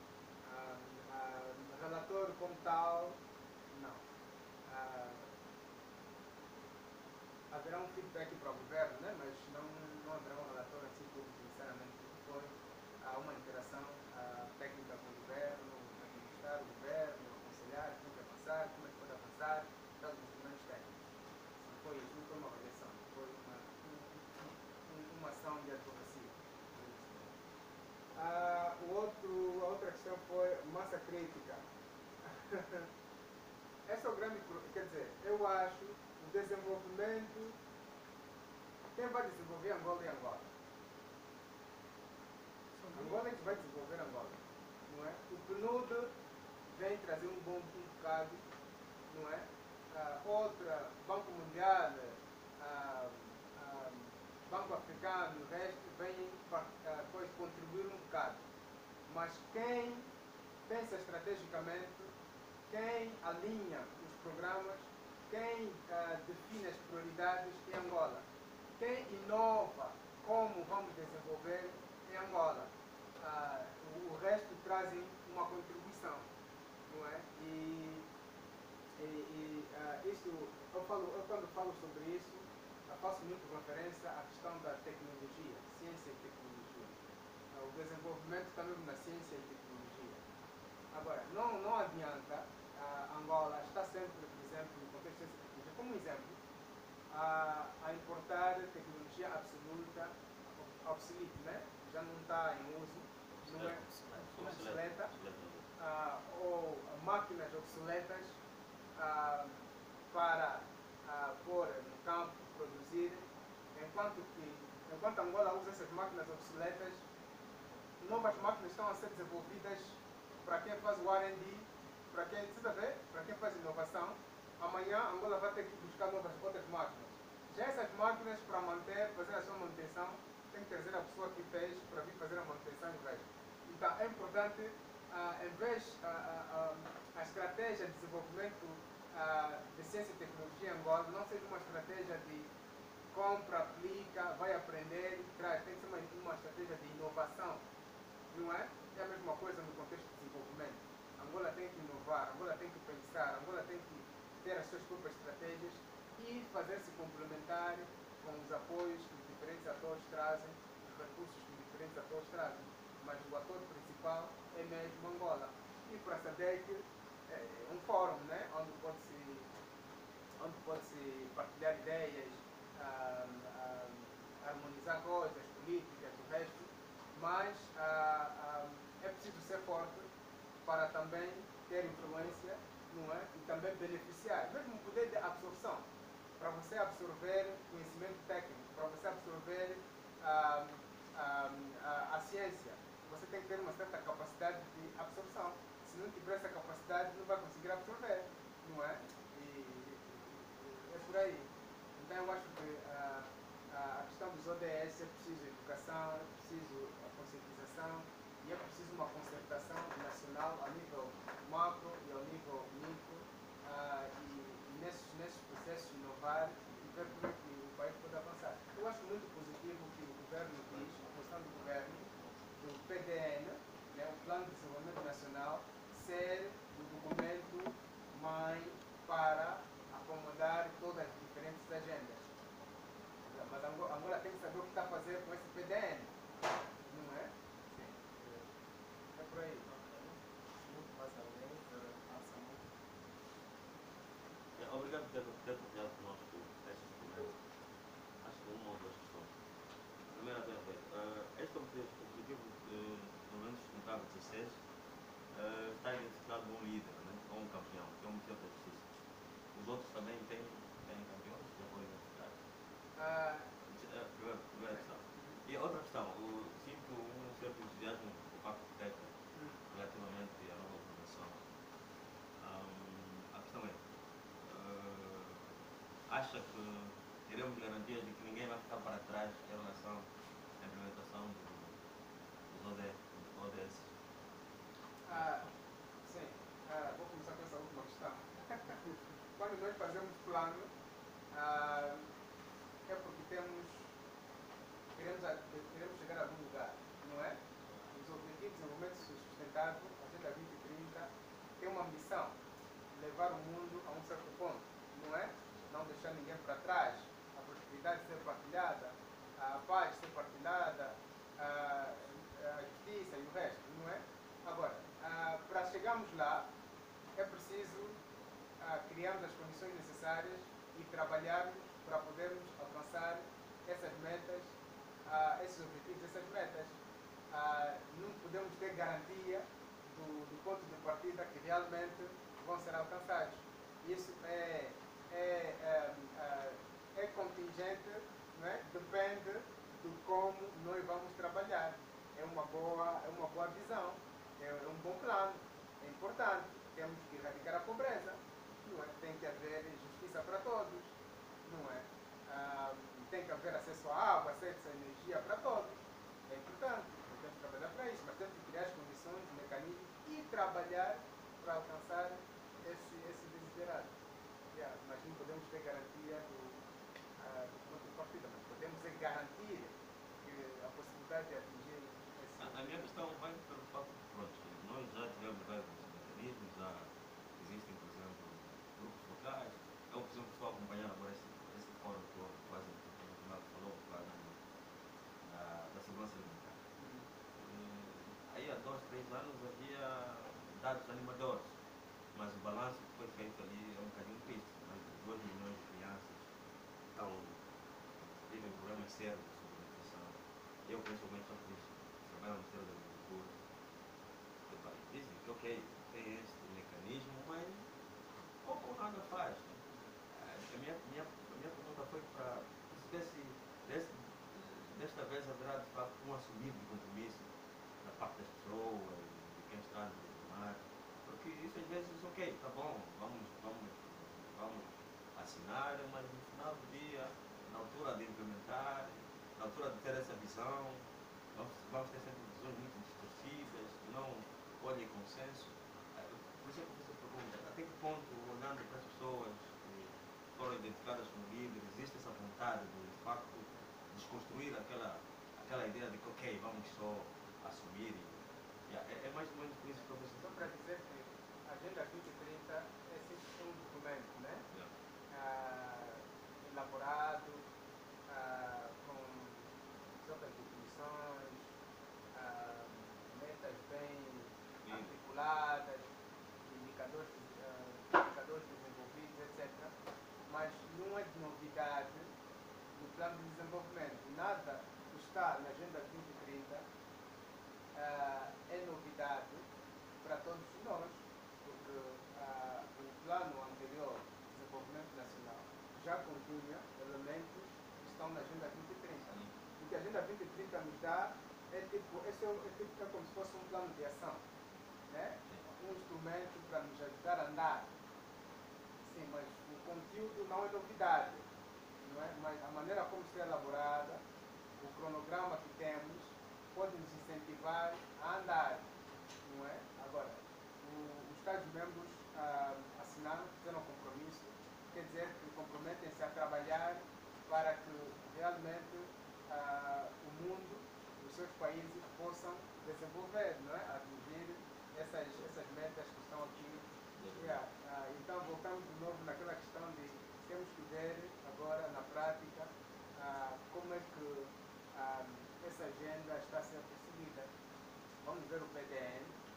Relator como tal, não. Haverá um feedback para o governo, né? Mas não haverá um relator assim como sinceramente foi uma interação técnica com o governo, administrar o governo, aconselhar como é que avançar, como é que pode avançar, dados os instrumentos técnicos. Não foi isso, não foi uma avaliação, foi uma ação de advocacia. A outra questão foi massa crítica. Esse é o grande, quer dizer, eu acho o desenvolvimento, quem vai desenvolver Angola é Angola. Angola é que vai desenvolver Angola, não é? O PNUD vem trazer um bocado, não é? Outra, Banco Mundial, Banco Africano, o resto vem depois contribuir um bocado. Mas quem pensa estrategicamente, quem alinha os programas, quem define as prioridades é Angola. Quem inova como vamos desenvolver é Angola. O resto trazem uma contribuição, não é? Eu quando falo sobre isso, faço muito referência à questão da tecnologia, ciência e tecnologia. O desenvolvimento está mesmo na ciência e tecnologia. Agora, não adianta Angola está sempre, por exemplo, no contexto de ciência e tecnologia, como exemplo, a importar tecnologia absoluta, obsoleta, né? Já não está em uso, não é obsoleta, ou máquinas obsoletas para pôr no campo, produzir, enquanto Angola usa essas máquinas obsoletas, novas máquinas estão a ser desenvolvidas para quem faz o R&D, para quem faz inovação. Amanhã Angola vai ter que buscar outras máquinas. Já essas máquinas, para fazer a sua manutenção, tem que trazer a pessoa que fez para vir fazer a manutenção e o resto. Então é importante, em vez a estratégia de desenvolvimento de ciência e tecnologia em Angola não seja uma estratégia de compra, aplica, vai aprender e traz. Tem que ser uma estratégia de inovação, não é? É a mesma coisa no contexto de desenvolvimento. Angola tem que inovar, Angola tem que pensar, Angola tem que ter as suas próprias estratégias e fazer-se complementar com os apoios que os diferentes atores trazem, os recursos que os diferentes atores trazem. Mas o ator principal é mesmo Angola. E para saber que é um fórum, né? onde pode-se partilhar ideias, harmonizar coisas, políticas, o resto, mas é preciso ser forte para também ter influência, não é? E também beneficiar, mesmo o poder de absorção, para você absorver conhecimento técnico, para você absorver a ciência, você tem que ter uma certa capacidade de absorção. Se não tiver essa capacidade, não vai conseguir absorver, não é? É por aí. Então eu acho que a questão dos ODS é preciso educação, é preciso a conscientização e é preciso uma concertação nacional a nível macro e ao nível micro e nesses processos inovar e ver como é que o país pode avançar. Eu acho muito positivo que o governo diz, a posição do governo, do PDN, né, o Plano de Desenvolvimento Nacional, ser o documento mãe para acomodar todas as diferentes agendas. Mas Angola tem que saber o que está a fazer com esse PDN, não é? Sim. por aí. Muito mais além, passa muito. Obrigado por ter partilhado conosco estas conversas. Acho que uma ou duas questões. A primeira tem a ver. Este objetivo, pelo menos no cabo 16, está identificado como um líder, né? Ou um campeão, que é um motivo de exercício. Os outros também têm campeões, já foram identificados. Primeira questão. E a outra questão, sinto um certo entusiasmo por parte do TECA relativamente à nova organização. A questão é, acha que teremos garantias de que ninguém vai ficar para trás em relação à implementação dos ODS? Sim, vou começar com essa última questão. Quando nós fazemos plano, é porque queremos chegar a algum lugar, não é? Os Objetivos de Desenvolvimento Sustentável, Agenda 2030, tem uma missão, levar o mundo a um certo ponto, não é? Não deixar ninguém para trás, a prosperidade ser partilhada, a paz ser partilhada, a justiça e o resto, não é? Agora, para chegarmos lá, é preciso criarmos as condições necessárias e trabalharmos para podermos alcançar essas metas, esses objetivos, essas metas. Não podemos ter garantia do ponto de partida que realmente vão ser alcançados. Isso é contingente, não é? Depende de como nós vamos trabalhar. É uma boa visão, é um bom plano, é importante. Temos que erradicar a pobreza, não é? Tem que haver justiça para todos, não é? Tem que haver acesso à água, acesso à energia para todos. É importante, nós temos que trabalhar para isso, mas temos que criar as condições, os mecanismos e trabalhar para alcançar esse desiderado. Mas não podemos ter garantia do ponto de partida, mas podemos garantir a possibilidade de atingir esse. A minha questão vai pelo fato de, pronto, nós já tivemos vários mecanismos, já existem, por exemplo, grupos locais. Eu, por exemplo, estou a acompanhar agora esse fórum que eu quase falou da segurança alimentar. Aí há 2, 3 anos havia dados animadores, mas o balanço que foi feito ali é um bocadinho triste. Mais de 2 milhões de crianças têm problemas sérios sobre nutrição. Eu, pessoalmente, sou triste. Trabalho no Ministério da Agricultura. Dizem que, ok, tem este mecanismo, mas pouco ou nada faz. Né? A minha pergunta foi para perceber se desta vez haverá de facto um assumir de compromisso da parte das pessoas, de quem está no mar, porque isso às vezes, ok, tá bom, vamos assinar, mas no final do dia, na altura de implementar, na altura de ter essa visão, vamos ter sempre visões muito distorcidas, que não colhem consenso. Por isso é que eu fiz a pergunta, até que ponto, olhando para as pessoas que foram identificadas como líderes, existe essa vontade de facto desconstruir aquela ideia de que, ok, vamos só assumir. É mais ou menos por isso que eu Só para dizer que a Agenda 2030 é sempre um documento, né? Elaborado, com outras definições, metas bem articuladas, indicadores desenvolvidos, etc. Mas não é de novidade no plano de desenvolvimento. Nada que está na Agenda 2030 é novidade para todos nós, porque o plano anterior de desenvolvimento nacional já continha elementos que estão na Agenda 2030. O que a Agenda 2030 nos dá é como se fosse um plano de ação, né? Um instrumento para nos ajudar a andar. Sim, mas o conteúdo não é novidade, não é? Mas a maneira como está elaborada, o cronograma que temos, pode nos incentivar a andar, não é? Agora, os Estados-membros assinaram, fizeram um compromisso, quer dizer que comprometem-se a trabalhar para que realmente o mundo, os seus países possam desenvolver, não é? Atingir essas metas que estão aqui. Então voltamos de novo naquela questão de temos que ver agora na prática como é que essa agenda está a ser perseguida. Vamos ver o PDN,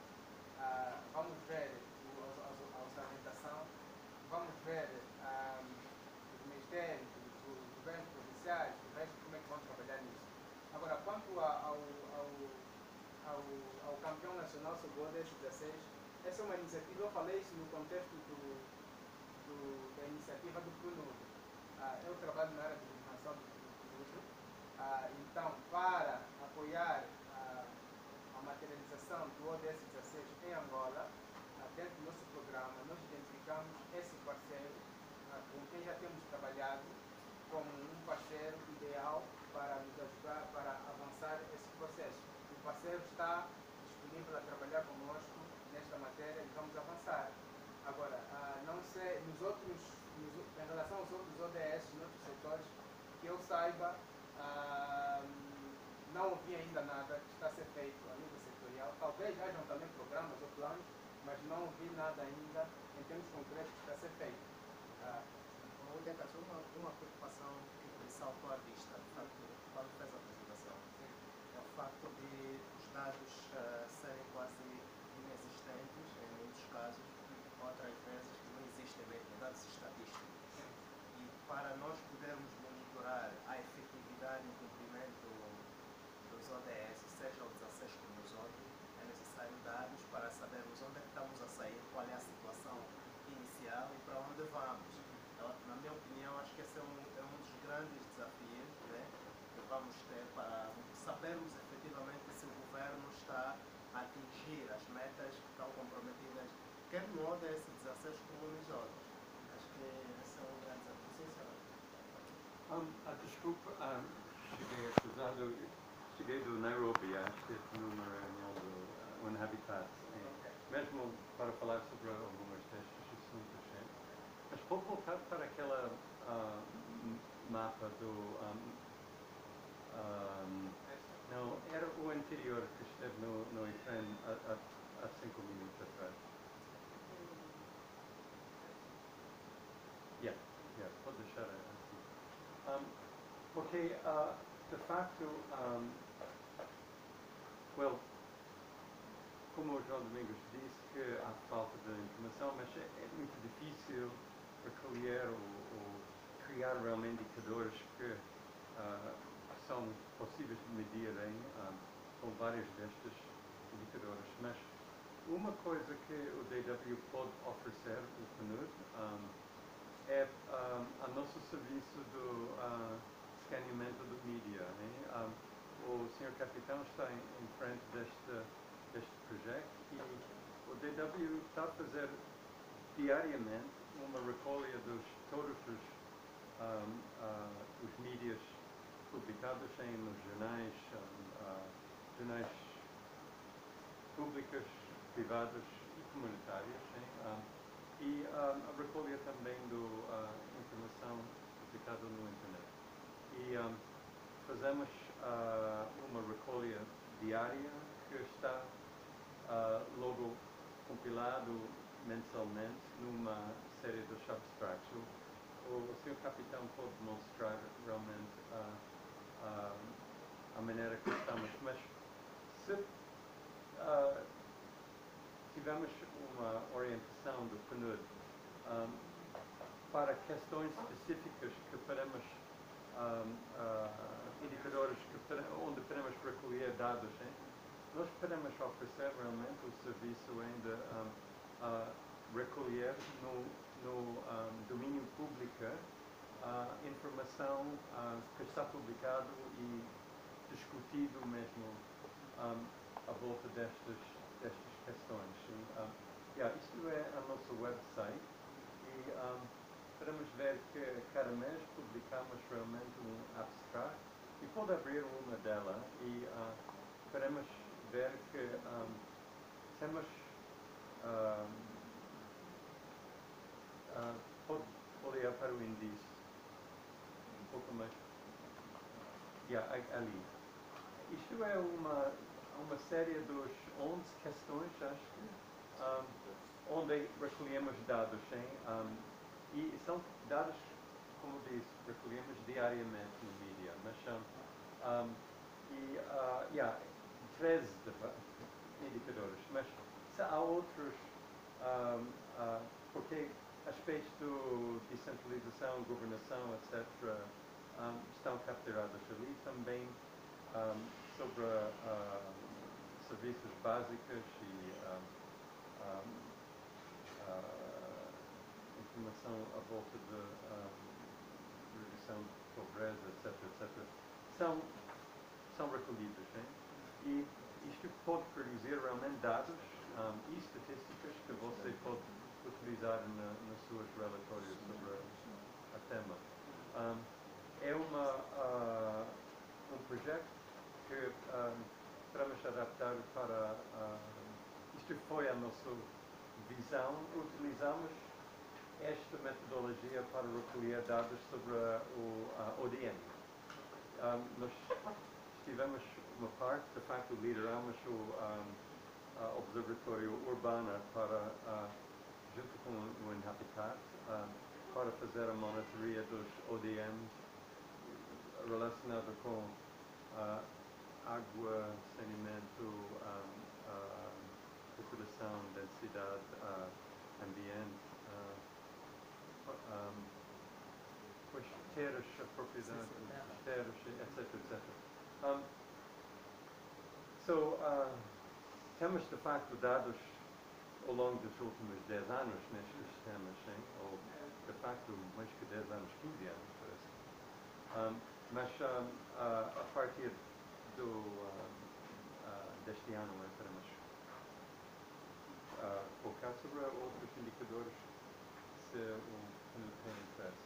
ODS 16. Essa é uma iniciativa, eu falei isso no contexto da iniciativa do PNUD. Eu trabalho na área de iluminação do PNUD. Então, para apoiar a materialização do ODS 16 em Angola, dentro do nosso programa, nós identificamos esse parceiro com quem já temos trabalhado como um parceiro ideal para nos ajudar, para avançar esse processo. O parceiro está disponível a trabalhar conosco nesta matéria e vamos avançar. Agora, não sei, em relação aos outros ODS, nos outros setores, que eu saiba, não ouvi ainda nada que está a ser feito a nível setorial. Talvez hajam também programas ou planos, mas não ouvi nada ainda em termos concretos que está a ser feito. Uma preocupação que me saltou à vista, de facto, quando fez a apresentação, é o facto de os dados serem quase inexistentes, em muitos casos, outras vezes que não existem mesmo, dados estatísticos. E para nós podermos monitorar a efetividade e o cumprimento dos ODS, seja o 16 como os outros, é necessário dados para sabermos onde é que estamos a sair, qual é a situação inicial e para onde vamos. Então, na minha opinião, acho que esse é um dos grandes desafios, né, que vamos ter para sabermos efetivamente se o governo está a atingir as metas que estão comprometidas, quer no ODS 16 como nos outros. Acho que esse é um grande desafio. Desculpa, cheguei atrasado. Cheguei do Nairobi, acho que numa reunião do Habitat, mesmo para falar sobre algumas destes assuntos. Mas vou voltar para aquela mapa do... não, era o anterior que esteve no ecrã há 5 minutos atrás. Pode deixar assim. Porque, de facto, como o João Domingos disse, que há falta de informação, mas é muito difícil recolher ou criar realmente indicadores que são possíveis de medir com vários destes indicadores. Mas uma coisa que o DW pode oferecer, o PNUD, é o nosso serviço do escaneamento do mídia. O Sr. Capitão está em frente deste projeto e o DW está a fazer diariamente uma recolha de todos os mídias publicados nos jornais, jornais públicos, privados e comunitários. E a recolha também da informação publicada no internet. E fazemos uma recolha diária que está logo compilado mensalmente numa série de substratos. O Sr. Capitão pode mostrar realmente a maneira que estamos, mas se tivemos uma orientação do PNUD para questões específicas que podemos, indicadores onde podemos recolher dados, nós podemos oferecer realmente o serviço de recolher no domínio público informação que está publicado e discutido mesmo à volta destas questões. Isto é a nossa website e podemos ver que cada mês publicamos realmente um abstract e pode abrir uma dela e podemos ver que temos pode olhar para o índice um pouco mais ali. Isto é uma série dos 11 questões, acho que, onde recolhemos dados, e são dados, como disse, recolhemos diariamente no mídia, mas 13 indicadores, mas se há outros, porque aspectos de descentralização, governação, etc., estão capturados ali, também sobre serviços básicos e informação à volta de redução de pobreza, etc., são recolhidos. Né? E isto pode produzir realmente dados e estatísticas que você pode utilizar nas suas relatórios sobre o tema. É um projeto que estamos adaptado para... isto foi a nossa visão. Utilizamos esta metodologia para recolher dados sobre o ODM. Nós tivemos uma parte, de facto, lideramos o Observatório Urbano junto com o Inhabitat, para fazer a monitoria dos ODMs relacionado com água, saneamento, população, densidade, ambiente, pois terras, propriedades, terras, etc. Temos de facto dados ao longo dos últimos 10 anos nestes sistemas, ou de facto mais que 10 anos, 15 anos, parece. Mas a partir deste ano teremos focar sobre outros indicadores se o Canute tem interesse.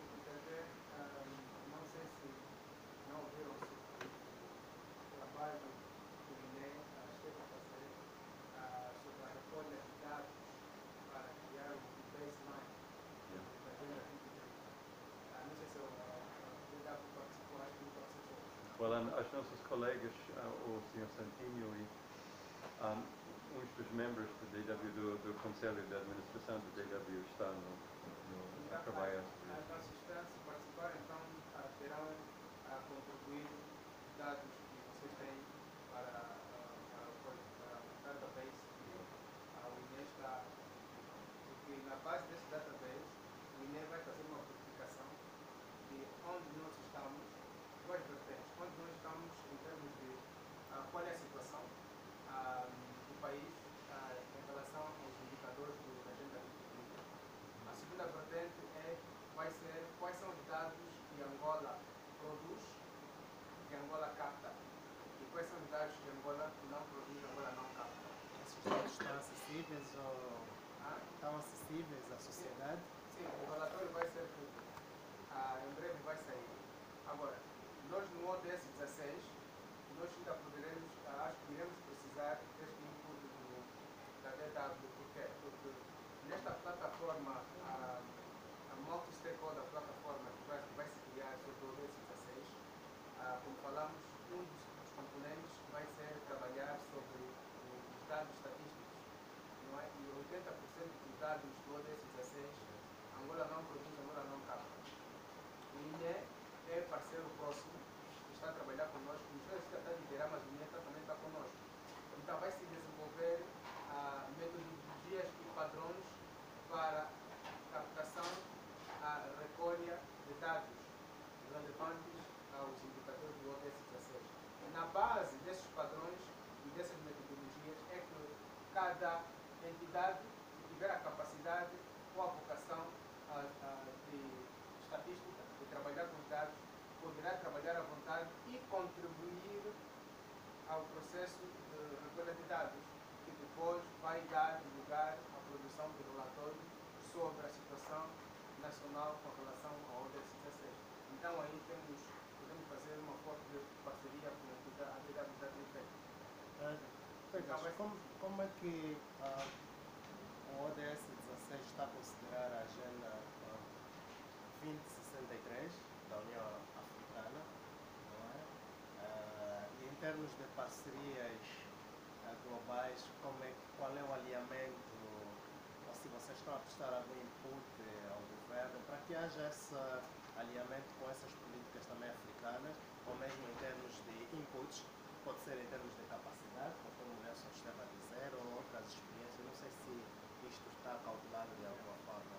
Não sei se não ouviram sobre o trabalho que o INE esteve a fazer sobre a recolha de dados para criar um baseline da Agenda 2030. Não sei se o DW participou, acho que não participou. Well, as nossas colegas, o Sr. Santinho e uns dos membros do DW, do Conselho de Administração do DW, está a trabalhar sobre isso. As nossas estudantes, se participarem, então terão a contribuir dados que vocês têm para o database que o INE está. Porque na base desse database, o INE vai fazer uma verificação de onde nós estamos, duas vertentes, onde nós estamos em termos de qual é a situação do país em relação aos indicadores da Agenda 2030. A segunda vertente vai ser quais são os dados que Angola produz, que Angola capta, e quais são os dados que Angola não produz, Angola não capta. Esses dados estão acessíveis à sociedade? Sim, o relatório vai ser feito. Em breve vai sair. Agora, nós no ODS 16, nós ainda poderemos, acho que iremos precisar deste input da DW. Por quê? Porque nesta plataforma, a multi-stakeholder plataforma que vai se criar sobre o ODS 16, como falamos, um dos componentes vai ser trabalhar sobre os dados estatísticos. Não é? E 80% dos dados do ODS 16, Angola não produz, Angola não capta. O INE é parceiro próximo, está a trabalhar conosco, não está a liderar, mas o INE também está conosco. Então vai se desenvolver metodologias e padrões para captação, recolha de dados relevantes aos indicadores do ODS 16. Na base desses padrões e dessas metodologias é que cada entidade que tiver a capacidade ou a vocação de estatística, de trabalhar com os dados, poderá trabalhar à vontade e contribuir ao processo de recolha de dados, que depois vai dar lugar à produção de relatório sobre a situação nacional com relação ao ODS 16. Então aí podemos fazer uma forte parceria com a DWW. Como é que o ODS 16 está a considerar a Agenda 2063 da União Africana, não é? E em termos de parcerias globais, qual é o alinhamento, ou se vocês estão a prestar algum input ao governo para que haja esse alinhamento com essas políticas também africanas, ou mesmo em termos de inputs, pode ser em termos de capacidade, conforme o Nelson esteve a dizer, ou outras experiências. Não sei se isto está calculado de alguma forma,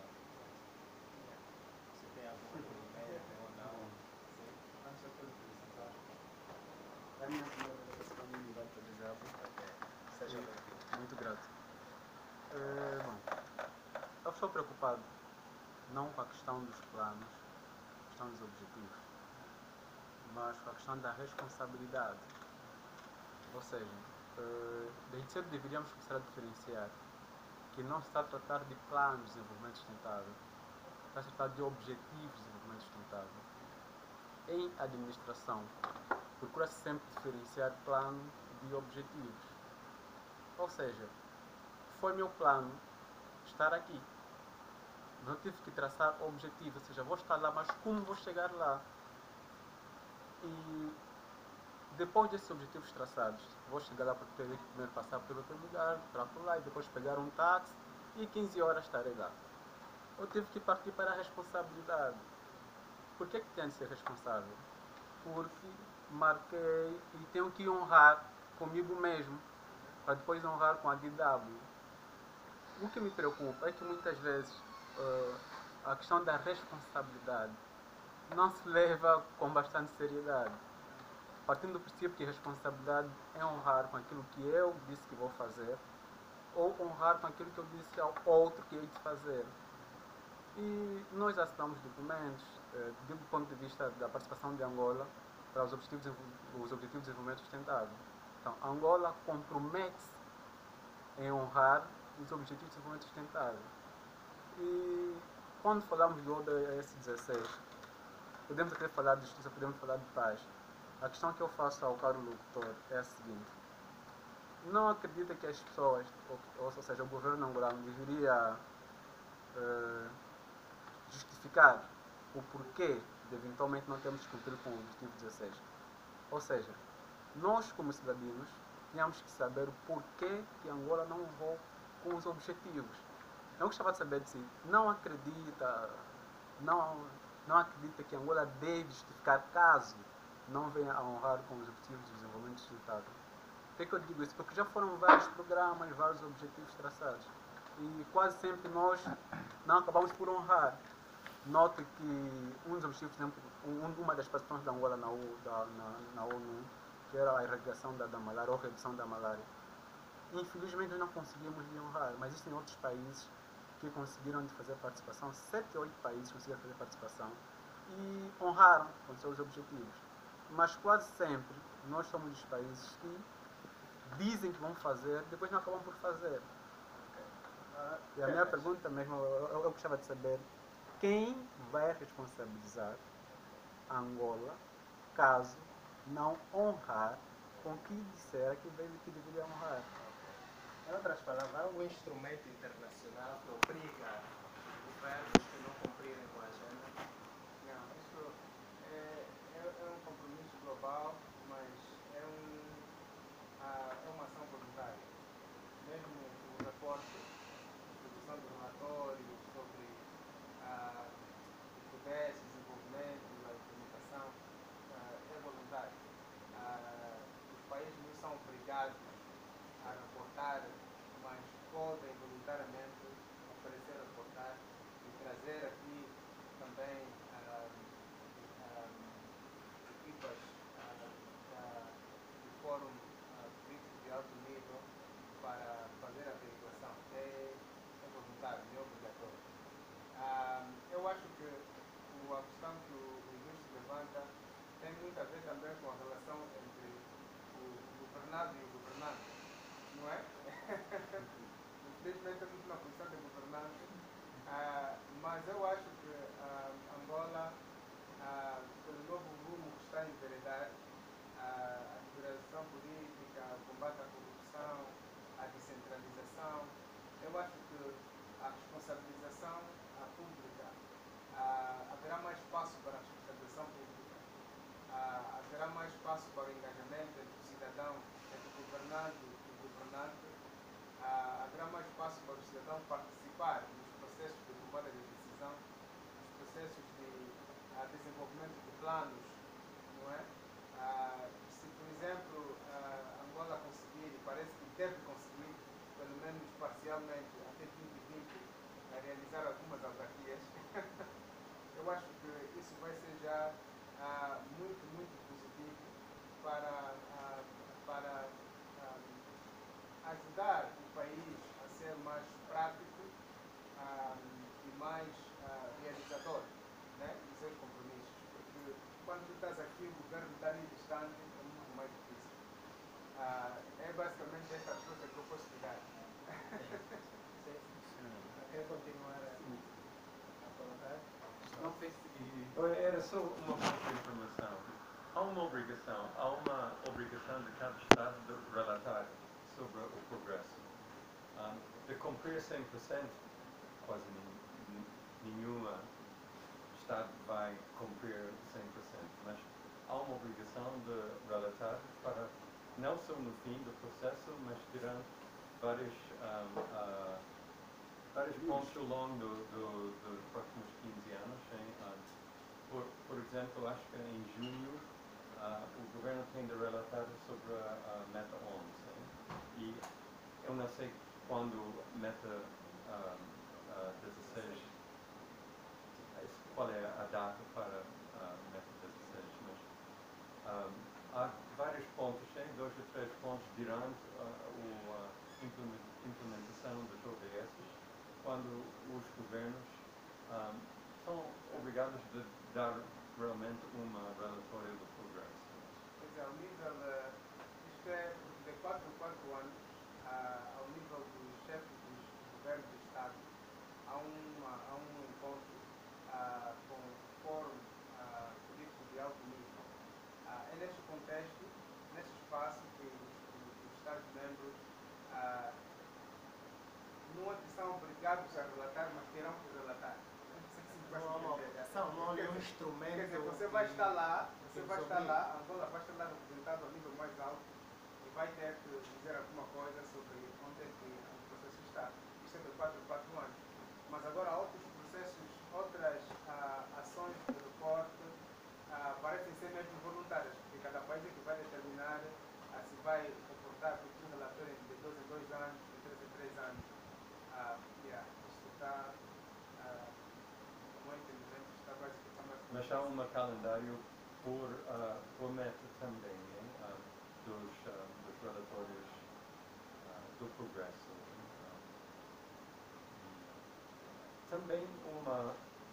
se tem alguma ideia ou não. Antes de acrescentar, a minha primeira vez para mim vai ter muito grato. Bom, eu estou preocupado não com a questão dos planos, a questão dos objetivos, mas com a questão da responsabilidade. Ou seja, desde cedo deveríamos começar a diferenciar que não se está a tratar de planos de desenvolvimento sustentável, está a tratar de objetivos de desenvolvimento sustentável. Em administração, procura-se sempre diferenciar plano de objetivos. Ou seja, foi meu plano estar aqui. Não tive que traçar objetivos, ou seja, vou estar lá, mas como vou chegar lá? E depois desses objetivos traçados, vou chegar lá porque terei que primeiro passar por outro lugar, para lá e depois pegar um táxi e 15 horas estarei lá. Eu tive que partir para a responsabilidade. Por que tenho de ser responsável? Porque marquei e tenho que honrar comigo mesmo, para depois honrar com a DW. O que me preocupa é que muitas vezes a questão da responsabilidade não se leva com bastante seriedade. Partindo do princípio que a responsabilidade é honrar com aquilo que eu disse que vou fazer, ou honrar com aquilo que eu disse ao outro que hei de fazer. E nós assinamos documentos, do ponto de vista da participação de Angola para os Objetivos de Desenvolvimento Sustentável. Então, Angola compromete-se em honrar os Objetivos de Desenvolvimento Sustentável. E quando falamos do ODS 16, podemos até falar de justiça, podemos falar de paz. A questão que eu faço ao caro locutor é a seguinte: não acredita que as pessoas, ou seja, o governo angolano deveria justificar o porquê de eventualmente não termos que cumprir com o objetivo 16. Ou seja, nós como cidadãos tínhamos que saber o porquê que Angola não honrou com os objetivos. Eu gostava de saber de si, não acredita que Angola deve justificar caso não venha a honrar com os objetivos de desenvolvimento sustentável. Por que eu digo isso? Porque já foram vários programas, vários objetivos traçados. E quase sempre nós não acabamos por honrar. Note que um dos objetivos, por exemplo, uma das participações da Angola na ONU, que era a erradicação da malária ou redução da malária, infelizmente não conseguimos honrar, mas existem outros países que conseguiram de fazer participação, 7 ou 8 países conseguiram fazer participação e honraram com seus objetivos. Mas quase sempre nós somos os países que dizem que vão fazer, depois não acabam por fazer. E a minha pergunta mesmo, eu gostava de saber quem vai responsabilizar Angola caso não honrar com o que disser que deveria honrar. Em outras palavras, há algum instrumento internacional que obriga os governos que não cumprirem com a agenda? Não, isso é um compromisso global, mas é uma ação voluntária. Mesmo o repórter, a produção do relatório sobre o ODS, desenvolvimento, a implementação, é voluntário. Os países não são obrigados a reportar, mas podem voluntariamente oferecer a reportar e trazer aqui também equipas do Fórum Político de Alto Nível para fazer a averiguação. É voluntário, não é obrigatório. Eu acho que a questão que o Augusto levanta tem muito a ver também com a relação entre o governado e o governante, não é? Infelizmente temos uma posição de governante, mas eu acho que Angola, pelo novo rumo que está a enveredar, a liberalização política, o combate à corrupção, a descentralização, eu acho que a responsabilização pública, haverá mais espaço para a responsabilização pública, haverá mais espaço para o engajamento entre o cidadão, entre o governado e o governante, haverá mais espaço para o cidadão participar nos processos de tomada de decisão, nos processos de desenvolvimento de planos, não é? Se, por exemplo, Angola conseguir, e parece que deve conseguir, pelo menos parcialmente, até 2020, realizar algumas autarquias, eu acho que isso vai ser já muito, muito positivo para as mais realizadores, né? Dos seus compromissos. Porque quando tu estás aqui, o governo está ali distante, é muito mais difícil. É basicamente esta coisa que eu posso te dar. Quer continuar a colocar? Não sei se... Era só uma pouca informação. Há uma obrigação de cada Estado de relatar sobre o progresso. De cumprir 100%, quase nenhum Estado vai cumprir 100%, mas há uma obrigação de relatar para, não só no fim do processo, mas tirando vários pontos ao longo dos próximos 15 anos. Por exemplo, acho que em junho o governo tem de relatar sobre a meta 11. E eu não sei quando meta 16, qual é a data para a meta 16, mas há vários pontos, 2 ou 3 pontos durante a implementação dos ODS, quando os governos são obrigados a dar realmente uma relatória do progresso. Quer dizer, ao nível, isto é de 4 em 4 anos, ao nível dos chefes dos governos do Estado, há um encontro com o Fórum Político de Alto Nível. É neste contexto, neste espaço, que os Estados-membros não é que são obrigados a relatar, mas terão que relatar. Não há uma obrigação, não há nenhum instrumento. Quer dizer, você vai estar lá, Angola vai estar lá representado ao nível mais alto e vai ter que dizer alguma coisa sobre onde é que o processo está. Isto é de 4 em 4 anos. Mas agora há outros processos, outras ações de reporte parecem ser mesmo voluntárias, porque cada país é que vai determinar se vai reportar um relatório de 2 em 2 anos, de 3 em 3 anos. Isto está, no meu entendimento, está basicamente... Mas há um calendário por meta também, dos relatórios do progresso. Também uma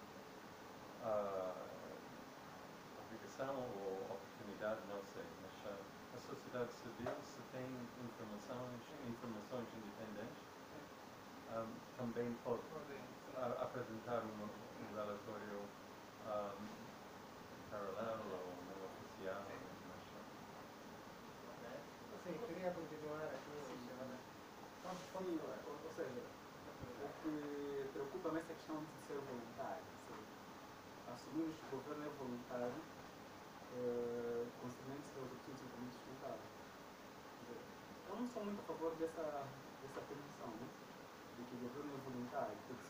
obrigação ou oportunidade, não sei, mas a sociedade civil, se tem informações independentes, também pode apresentar um relatório paralelo ou não oficial. Sim, queria continuar aqui. Sim, ou seja, o que preocupa-me é essa questão de ser voluntário. Assumimos que o governo é voluntário, concernente-se aos objetivos e compromissos sustentáveis. Eu não sou muito a favor dessa afirmação, né? De que o governo é voluntário, porque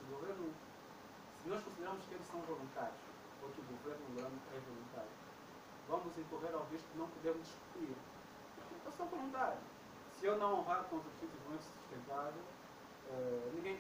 se nós consideramos que eles são voluntários, ou que o governo é voluntário, vamos incorrer ao risco de não podermos discutir. Eu sou voluntário. Se eu não honrar com os objetivos de desenvolvimento sustentável, ninguém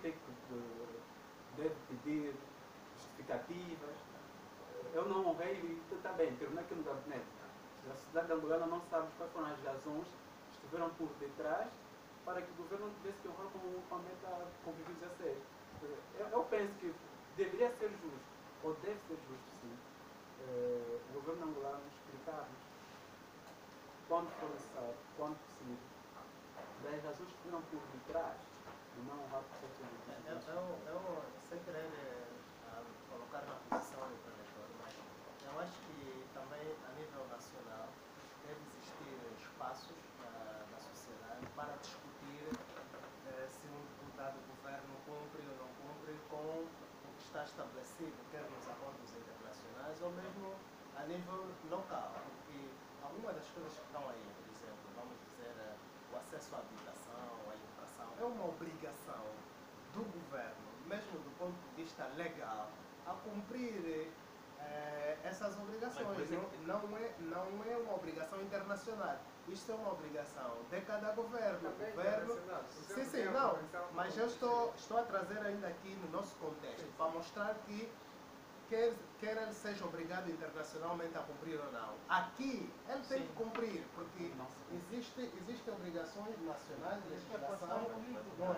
deve pedir justificativas. Eu não honrei e está bem, terminei aqui no gabinete. A sociedade angolana não sabe quais foram as razões que estiveram por detrás para que o governo não tivesse que honrar com a meta convívio 16. Eu penso que deveria ser justo, ou deve ser justo, sim, o governo angolano explicar-nos quando for necessário, quando possível, das razões que estiveram por detrás de não honrar com certos objetivos. Eu sem querer colocar na posição do preletor, mas eu acho que também a nível nacional deve existir espaços na sociedade para discutir se um deputado do governo cumpre ou não cumpre com o que está estabelecido, quer nos acordos internacionais ou mesmo a nível local, porque algumas das coisas que estão aí, por exemplo, vamos dizer, o acesso à habitação, à educação, é uma obrigação do governo, mesmo do ponto de vista legal, a cumprir essas obrigações. Não é uma obrigação internacional. Isto é uma obrigação de cada governo. Sim, não. Mas eu estou a trazer ainda aqui no nosso contexto para mostrar que quer ele seja obrigado internacionalmente a cumprir ou não. Aqui ele tem que cumprir, porque existem obrigações nacionais de legislação, não é?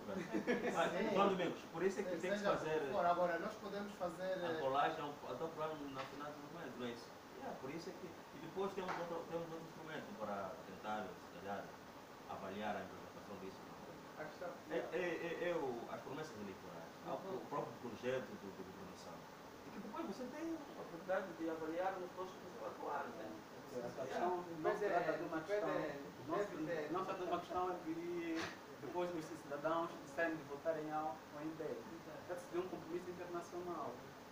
Mas, João Domingos, por isso é que tem que Seja fazer como for. Agora, nós podemos fazer... a colagem até o Plano Nacional de Desenvolvimento, não é isso? Por isso é que... E depois temos outro instrumento para tentar, se calhar, avaliar a implementação disso. A questão, As promessas eleitorais, o próprio projeto de governação. E que depois você tem a oportunidade de avaliar nos postos atuais, né? A questão não se trata de uma questão. Não se trata de uma questão que depois os cidadãos decidem de votar em A ou em B. Trata-se de um compromisso internacional.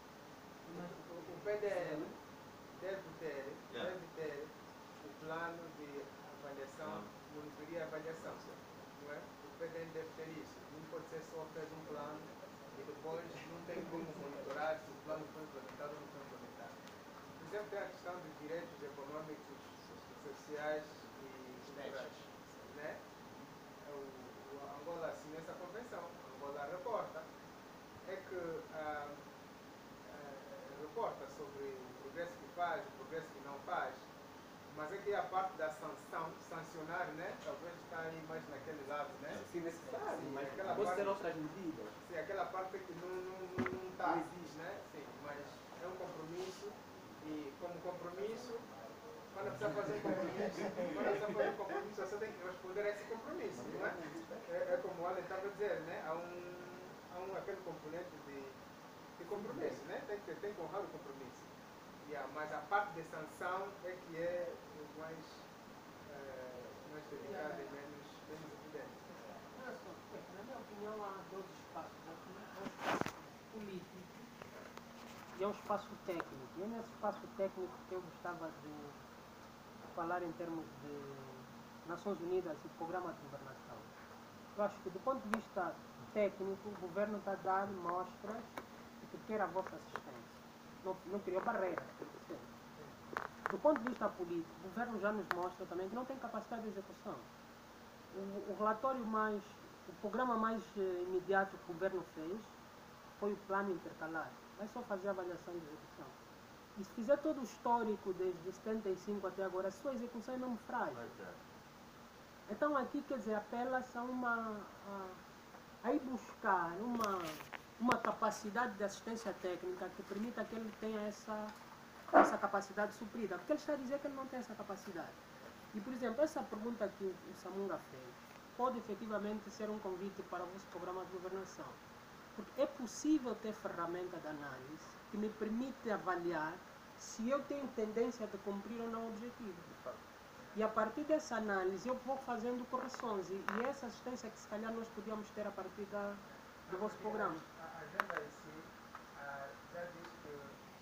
o PDL deve ter o plano de avaliação, monitoria e avaliação. Não é? O PDL deve ter isso. Não pode ser só fez um plano e depois não tem como monitorar se o plano foi implementado ou não foi implementado. Por exemplo, tem a questão dos direitos econômicos, sociais e culturais. Né? O Angola assinou essa convenção. Angola reporta. É que reporta sobre o progresso que faz, o progresso que não faz, mas é que a parte da sancionar, né? Talvez está aí mais naquele lado, né? Se necessário, Sim, mas aquela pode parte- ser outras medidas. Sim, aquela parte que não está, né? Sim, mas é um compromisso e como compromisso, quando a pessoa fazer um compromisso, você tem que responder a esse compromisso, não é? É como o Alan estava a dizer, né? Há aquele componente de compromisso, né? Tem que honrar o compromisso. Mas a parte de sanção é que é o mais delicado e menos evidente. Na minha opinião, há dois espaços aqui. Há um espaço político e há um espaço técnico. E é nesse espaço técnico que eu gostava de falar em termos de Nações Unidas e Programa de Governação. Eu acho que, do ponto de vista técnico, o governo está a dar mostras de que quer a vossa assistência. Não criou barreiras, por exemplo. Do ponto de vista político, o governo já nos mostra também que não tem capacidade de execução. O programa mais imediato que o governo fez foi o plano intercalar. Vai só fazer a avaliação de execução. E se fizer todo o histórico desde 75 até agora, a sua execução é mesmo frágil. Então aqui, quer dizer, apela-se a ir buscar uma capacidade de assistência técnica que permita que ele tenha essa capacidade suprida. Porque ele está a dizer que ele não tem essa capacidade. E, por exemplo, essa pergunta que o Samunga fez pode efetivamente ser um convite para o vosso programa de governação. Porque é possível ter ferramenta de análise que me permite avaliar se eu tenho tendência de cumprir ou não o objetivo. E a partir dessa análise eu vou fazendo correções. E essa assistência que se calhar nós podíamos ter a partir do vosso programa. A agenda em si já diz que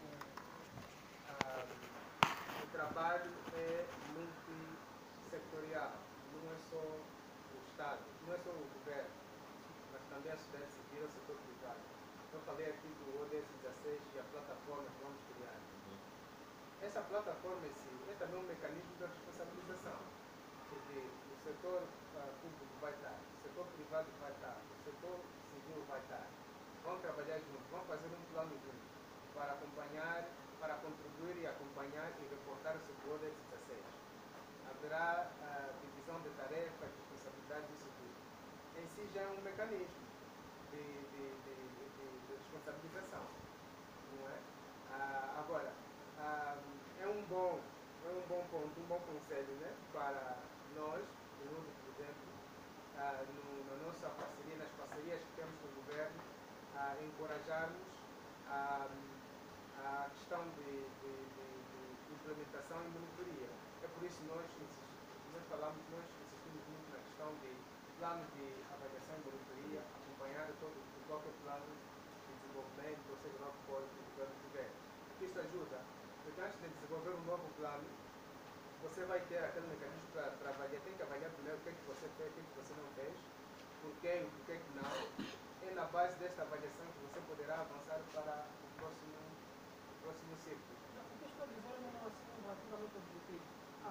o trabalho é multissectorial. Não é só o Estado, não é só o governo, mas também a sociedade civil e o setor privado. Eu falei aqui do ODS 16 e a plataforma que vamos criar. Essa plataforma em si é também um mecanismo de responsabilização, porque o setor público vai estar, o setor privado vai estar, o setor civil vai estar. Vão trabalhar juntos, vão fazer um plano junto para acompanhar, para contribuir e acompanhar e reportar sobre o ODS 16. Haverá divisão de tarefas, responsabilidades, isso tudo. Em si já é um mecanismo de responsabilização, não é? Agora, é um bom ponto, um bom conselho, né, para nós, por exemplo, na nossa parceria, nas parcerias que temos com o governo, encorajarmos a questão de implementação e monitoria. É por isso que nós insistimos muito na questão de plano de avaliação e monitoria, acompanhar todo o próprio plano de desenvolvimento, ou seja, lá que for que o governo tiver. Isso ajuda, porque antes de desenvolver um novo plano, você vai ter aquele mecanismo para avaliar. Tem que avaliar primeiro o que é que você fez, o que é que você não fez, por quê e por que é que não. É na base desta avaliação que você poderá avançar para o próximo ciclo. O que eu estou a dizer é uma assim relativamente objetivo.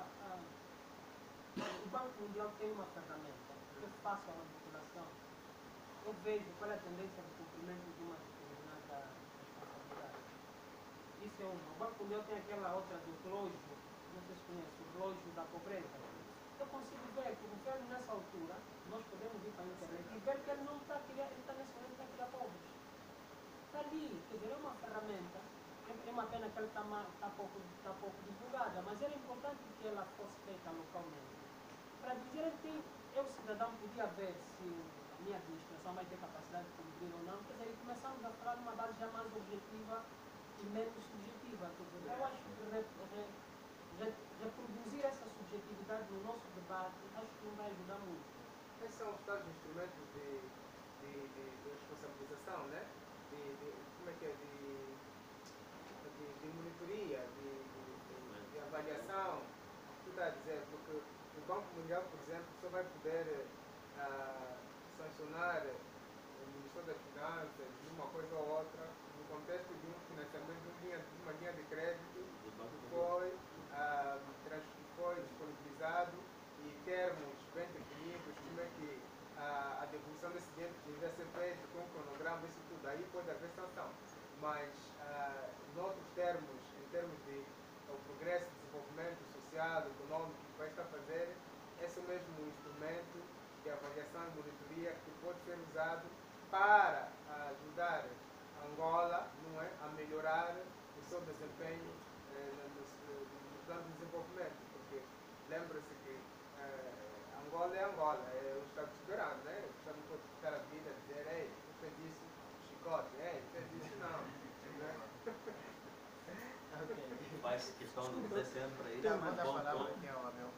O Banco Mundial tem uma ferramenta que é fácil a manipulação. Eu vejo qual é a tendência de cumprimento de uma determinada responsabilidade. Isso é uma. O Banco Mundial tem aquela outra do relógio, não sei se conhece, o relógio da pobreza. Eu consigo ver que o governo nessa altura, nós podemos ir para a internet e ver que ele não está ferramenta, é uma pena que ela está pouco divulgada, mas era importante que ela fosse feita localmente. Para dizer que eu, cidadão, podia ver se a minha administração vai ter capacidade de cumprir ou não, quer dizer, e começamos a falar numa base já mais objetiva e menos subjetiva. Quer dizer, eu acho que reproduzir essa subjetividade no nosso debate, acho que não vai ajudar muito. Esses são os tais instrumentos de responsabilização, né? Como é que é? De monitoria, de avaliação. Tu está a dizer, porque o Banco Mundial, por exemplo, só vai poder sancionar o Ministério das Finanças de uma coisa ou outra no contexto de um financiamento de uma linha de crédito que foi disponibilizado e termos bem definidos, como é que a devolução desse dinheiro deveria ser feita, com um cronograma, isso tudo. Aí pode haver sanção. Mas, noutros termos, em termos de o progresso, desenvolvimento social, econômico que vai estar a fazer, esse é o mesmo instrumento de avaliação e monitoria que pode ser usado para ajudar Angola, não é, a melhorar o seu desempenho no plano de desenvolvimento. Porque lembra-se que Angola é Angola, é o Estado soberano, né? O Estado não pode ficar a vida a dizer, ei, tu fez isso, chicote, ei, tu fez isso, não. Faz questão de dizer sempre aí. Manda a palavra aqui ao meu.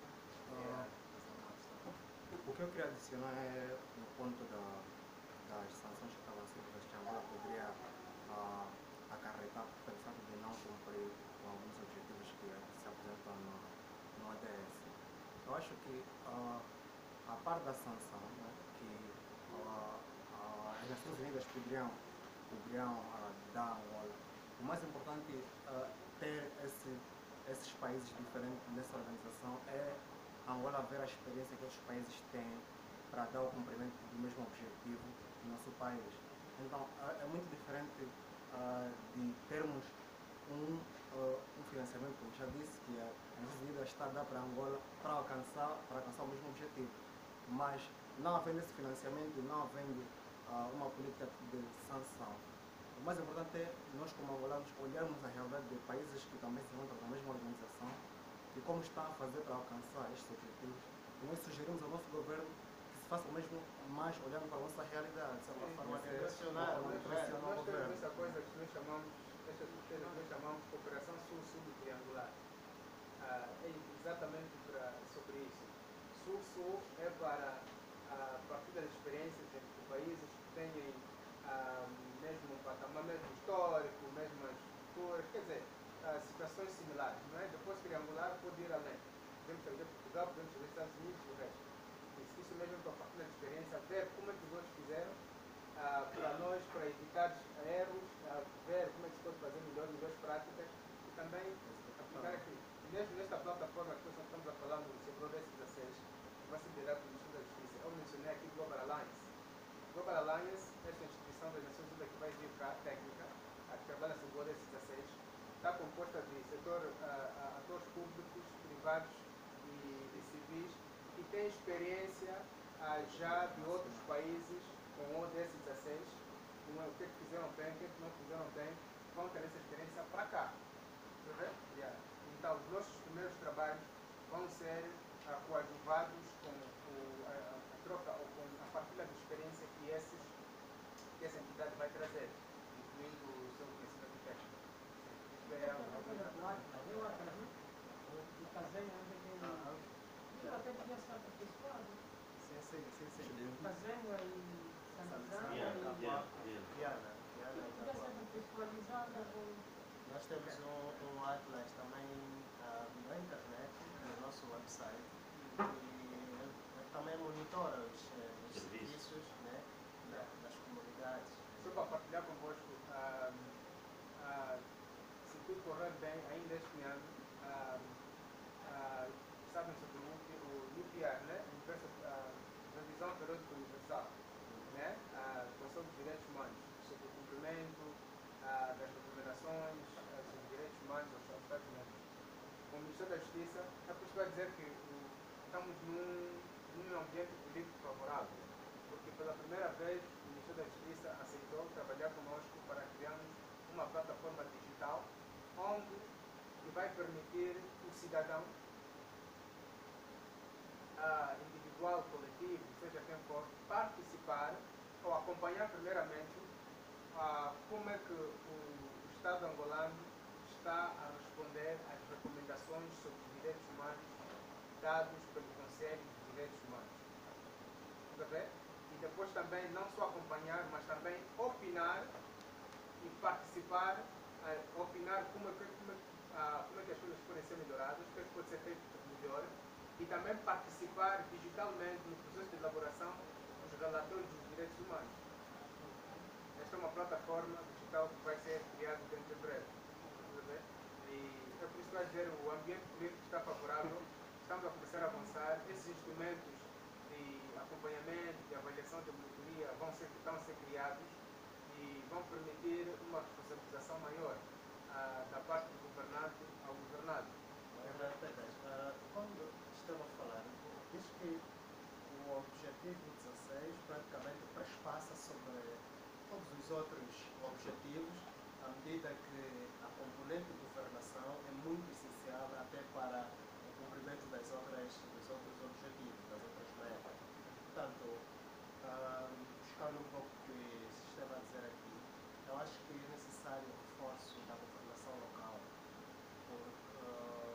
O que eu queria adicionar é no ponto das sanções que estavam sendo feitas, que Angola poderia acarretar pelo fato de não cumprir com alguns objetivos que se apresentam no ODS. Eu acho que a par da sanção, né, que as Nações Unidas poderiam dar a Angola, o mais importante ter esses países diferentes nessa organização é Angola ver a experiência que outros países têm para dar o cumprimento do mesmo objetivo no nosso país. Então, é muito diferente de termos um financiamento, como já disse, que a Nações Unidas está a dar para Angola para alcançar o mesmo objetivo. Mas, não havendo esse financiamento, não havendo uma política de sanção, o mais importante é nós, como angolanos, olharmos a realidade de países que também se encontram na mesma organização e como estão a fazer para alcançar estes objetivos. E nós sugerimos ao nosso governo que se faça o mesmo, mais olhando para a nossa realidade, de uma forma direcionar o governo. Nós temos essa coisa que nós chamamos de cooperação sul-sul triangular. É exatamente sobre isso. Sul-sul é para a partilha de experiências entre países que têm mesmo patamar, mesmo histórico, mesmas culturas, quer dizer, situações similares, não é? Depois triangular pode ir além. Podemos trazer Portugal, podemos trazer Estados Unidos e o resto. Isso mesmo para a partilha de experiência, ver como é que os outros fizeram, para nós, para evitar erros, ver como é que se pode fazer melhores práticas e também aplicar aqui. Mesmo nesta plataforma que nós estamos a falar sobre o ODS-16, que vai ser liderado pelo Ministério da Justiça, eu mencionei aqui Global Alliance. Global Alliance, esta instituição das Nações Unidas que vai vir cá, técnica, que trabalha sobre o ODS-16, está composta de atores públicos, privados e civis, que têm experiência já de outros países com o ODS-16, o que fizeram bem, o que não fizeram bem, vão ter essa experiência para cá. Então, os nossos primeiros trabalhos vão ser coadjuvados com a troca ou com a partilha de experiência que essa entidade vai trazer, incluindo o seu conhecimento técnico. Eu até podia ser aperfeiçoado. Sim. Fazendo aí, sanizando Viana. podia ser contextualizada com... Nós temos um atlas também na internet, no nosso website, e também monitora os serviços, né, das comunidades. Só para partilhar convosco, se tudo correr bem, ainda este ano, sabem sobre o UPR, né? Revisão Periódica Universal, né? Conselho dos Direitos Humanos, sobre o cumprimento das recomendações sobre direitos humanos aos Estados Unidos. Com o Ministério da Justiça, é por isso que vai dizer que estamos num ambiente político favorável, porque pela primeira vez o Ministério da Justiça aceitou trabalhar conosco para criarmos uma uma plataforma digital onde que vai permitir o cidadão, individual, coletivo, seja quem for, participar ou acompanhar primeiramente como é que o Estado angolano está a responder às recomendações sobre os direitos humanos dados pelo Conselho de Direitos Humanos. Está a ver? E depois também não só acompanhar, mas também opinar e participar, opinar como é que as coisas podem ser melhoradas, o que pode ser feito melhor, e também participar digitalmente no processo de elaboração dos relatórios dos direitos humanos. Esta é uma plataforma digital que vai ser criada dentro de breve. E é por isso que vai dizer, o ambiente político está favorável, estamos a começar a avançar, esses instrumentos de acompanhamento, de avaliação de monitoria estão a ser criados e vão permitir uma responsabilização maior da parte do governante ao governado. Quando estava a falar, diz que o objetivo 16 praticamente prespassa sobre todos os outros objetivos, à medida que a componente de governação é muito essencial até para o cumprimento dos outros objetivos, das outras metas. Portanto, buscando um pouco o que se estava a dizer aqui, eu acho que é necessário o reforço da governação local, porque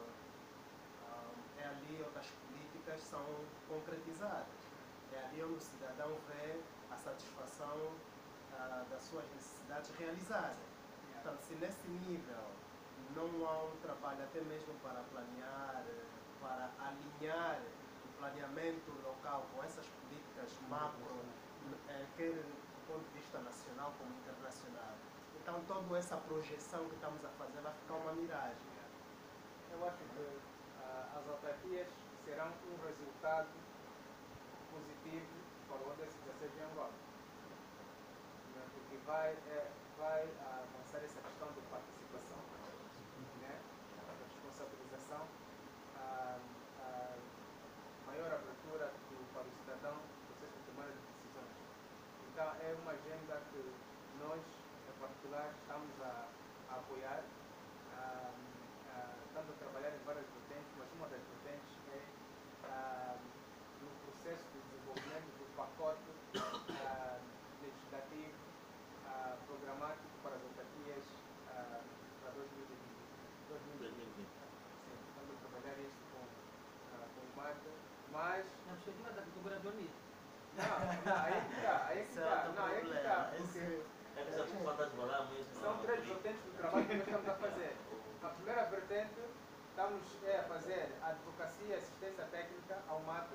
é ali onde as políticas são concretizadas. É ali onde o cidadão vê a satisfação das suas necessidades realizadas. Portanto, se nesse nível não há um trabalho até mesmo para planear, para alinhar o planeamento local com essas políticas macro, quer do ponto de vista nacional como internacional, então toda essa projeção que estamos a fazer vai ficar uma miragem. Eu acho que as autarquias serão um resultado positivo para o ODS 16 em Angola. Porque vai avançar essa questão de participação, né? A responsabilização, a maior abertura para o cidadão no processo de tomada de decisões. Então, é uma agenda que nós, em particular, estamos a apoiar. Estamos a trabalhar em várias vertentes, mas uma das vertentes é no processo de desenvolvimento do pacote legislativo programático para as autarquias para 2020. Sim, estamos a trabalhar isso com o Marta, mas... Na perspectiva do governador Nito. Não, aí que está, porque É que já falta desmolar mesmo. são três vertentes do trabalho que nós estamos a fazer. A primeira vertente, estamos a fazer a advocacia e assistência técnica ao MAT,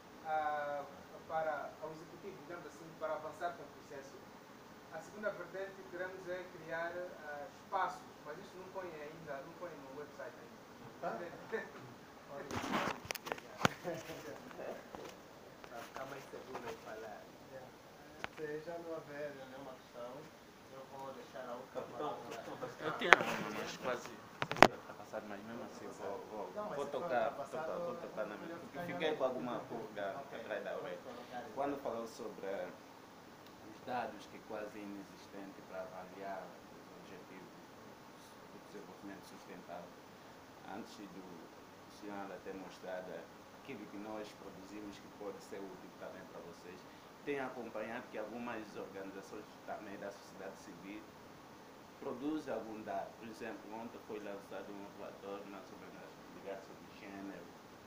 ao executivo, digamos assim, para avançar com o processo. A segunda vertente queremos criar espaços, mas isso não põe no website ainda. Para ficar mais seguro em falar. Se já não houver nenhuma questão, eu vou deixar a outra palavra. Eu tinha uma, mas quase está passado, mas mesmo assim vou tocar na minha. Porque fiquei com alguma pulga atrás da orelha. Quando falou sobre os dados que quase inexistente para avaliar os objetivos do desenvolvimento sustentável, antes do senhor ter mostrado aquilo que nós produzimos que pode ser útil também para vocês, tem acompanhado que algumas organizações também da sociedade civil produzem algum dado. Por exemplo, ontem foi lançado um relatório sobre as ligações de gênero.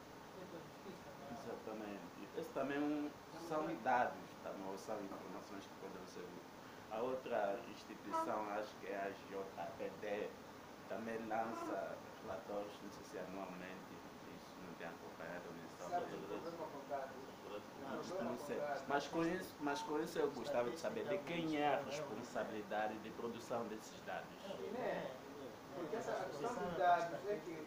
Exatamente. Esse também são dados, também, ou são informações que podem ser úteis. A outra instituição, acho que é a JPD, também lança relatórios, não sei se anualmente, isso não tem acompanhado não sei. Mas com isso eu gostava de saber de quem é a responsabilidade de produção desses dados. Porque essa questão dos dados é que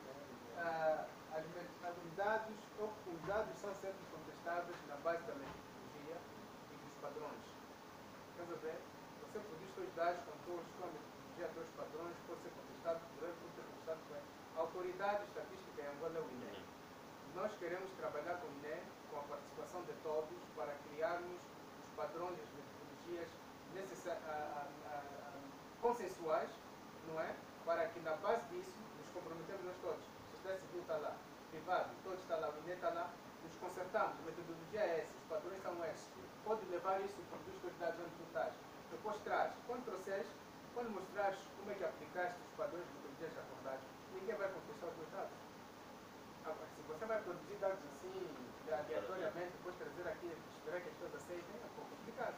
os dados são sempre contestados na base da metodologia e dos padrões. Quer dizer, você produz seus dados com todos a metodologia, todos os padrões, pode ser contestado por ele, pode ser contestado por ele. A autoridade estatística em Angola é o INE. Nós queremos trabalhar com o INE, com a participação de todos, para criarmos os padrões e as metodologias consensuais não é? Para que na base disso nos comprometemos nós todos. A sociedade civil está lá, privado, todos está lá, o INE está lá, nos consertamos, a metodologia é essa, os padrões são esses. Pode levar isso para os teus dados onde tu estás. Depois traz, quando trouxeres, quando mostrares como é que aplicaste os padrões de metodologias acordadas, ninguém vai contestar os teus dados. Agora, se você vai produzir dados assim, aleatoriamente, depois trazer aqui, esperar que as pessoas aceitem, é um pouco complicado.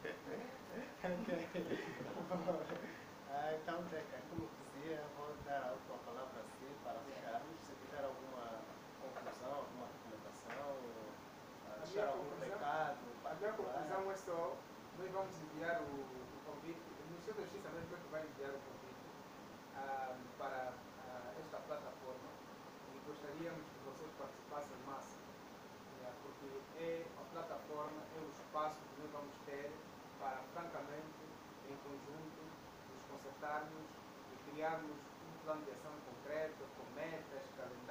Então, Zeca, como dizia, vou dar a tua palavra assim para fecharmos. Se tiver alguma conclusão, alguma recomendação, deixar algum recado. A minha conclusão é só, nós vamos enviar o convite, o Ministério da Justiça mesmo que vai enviar o convite para esta plataforma e gostaríamos que vocês participassem em massa, porque é a plataforma, é o espaço que nós vamos ter para, francamente, em conjunto, nos concertarmos e criarmos um plano de ação concreto, com metas, calendários,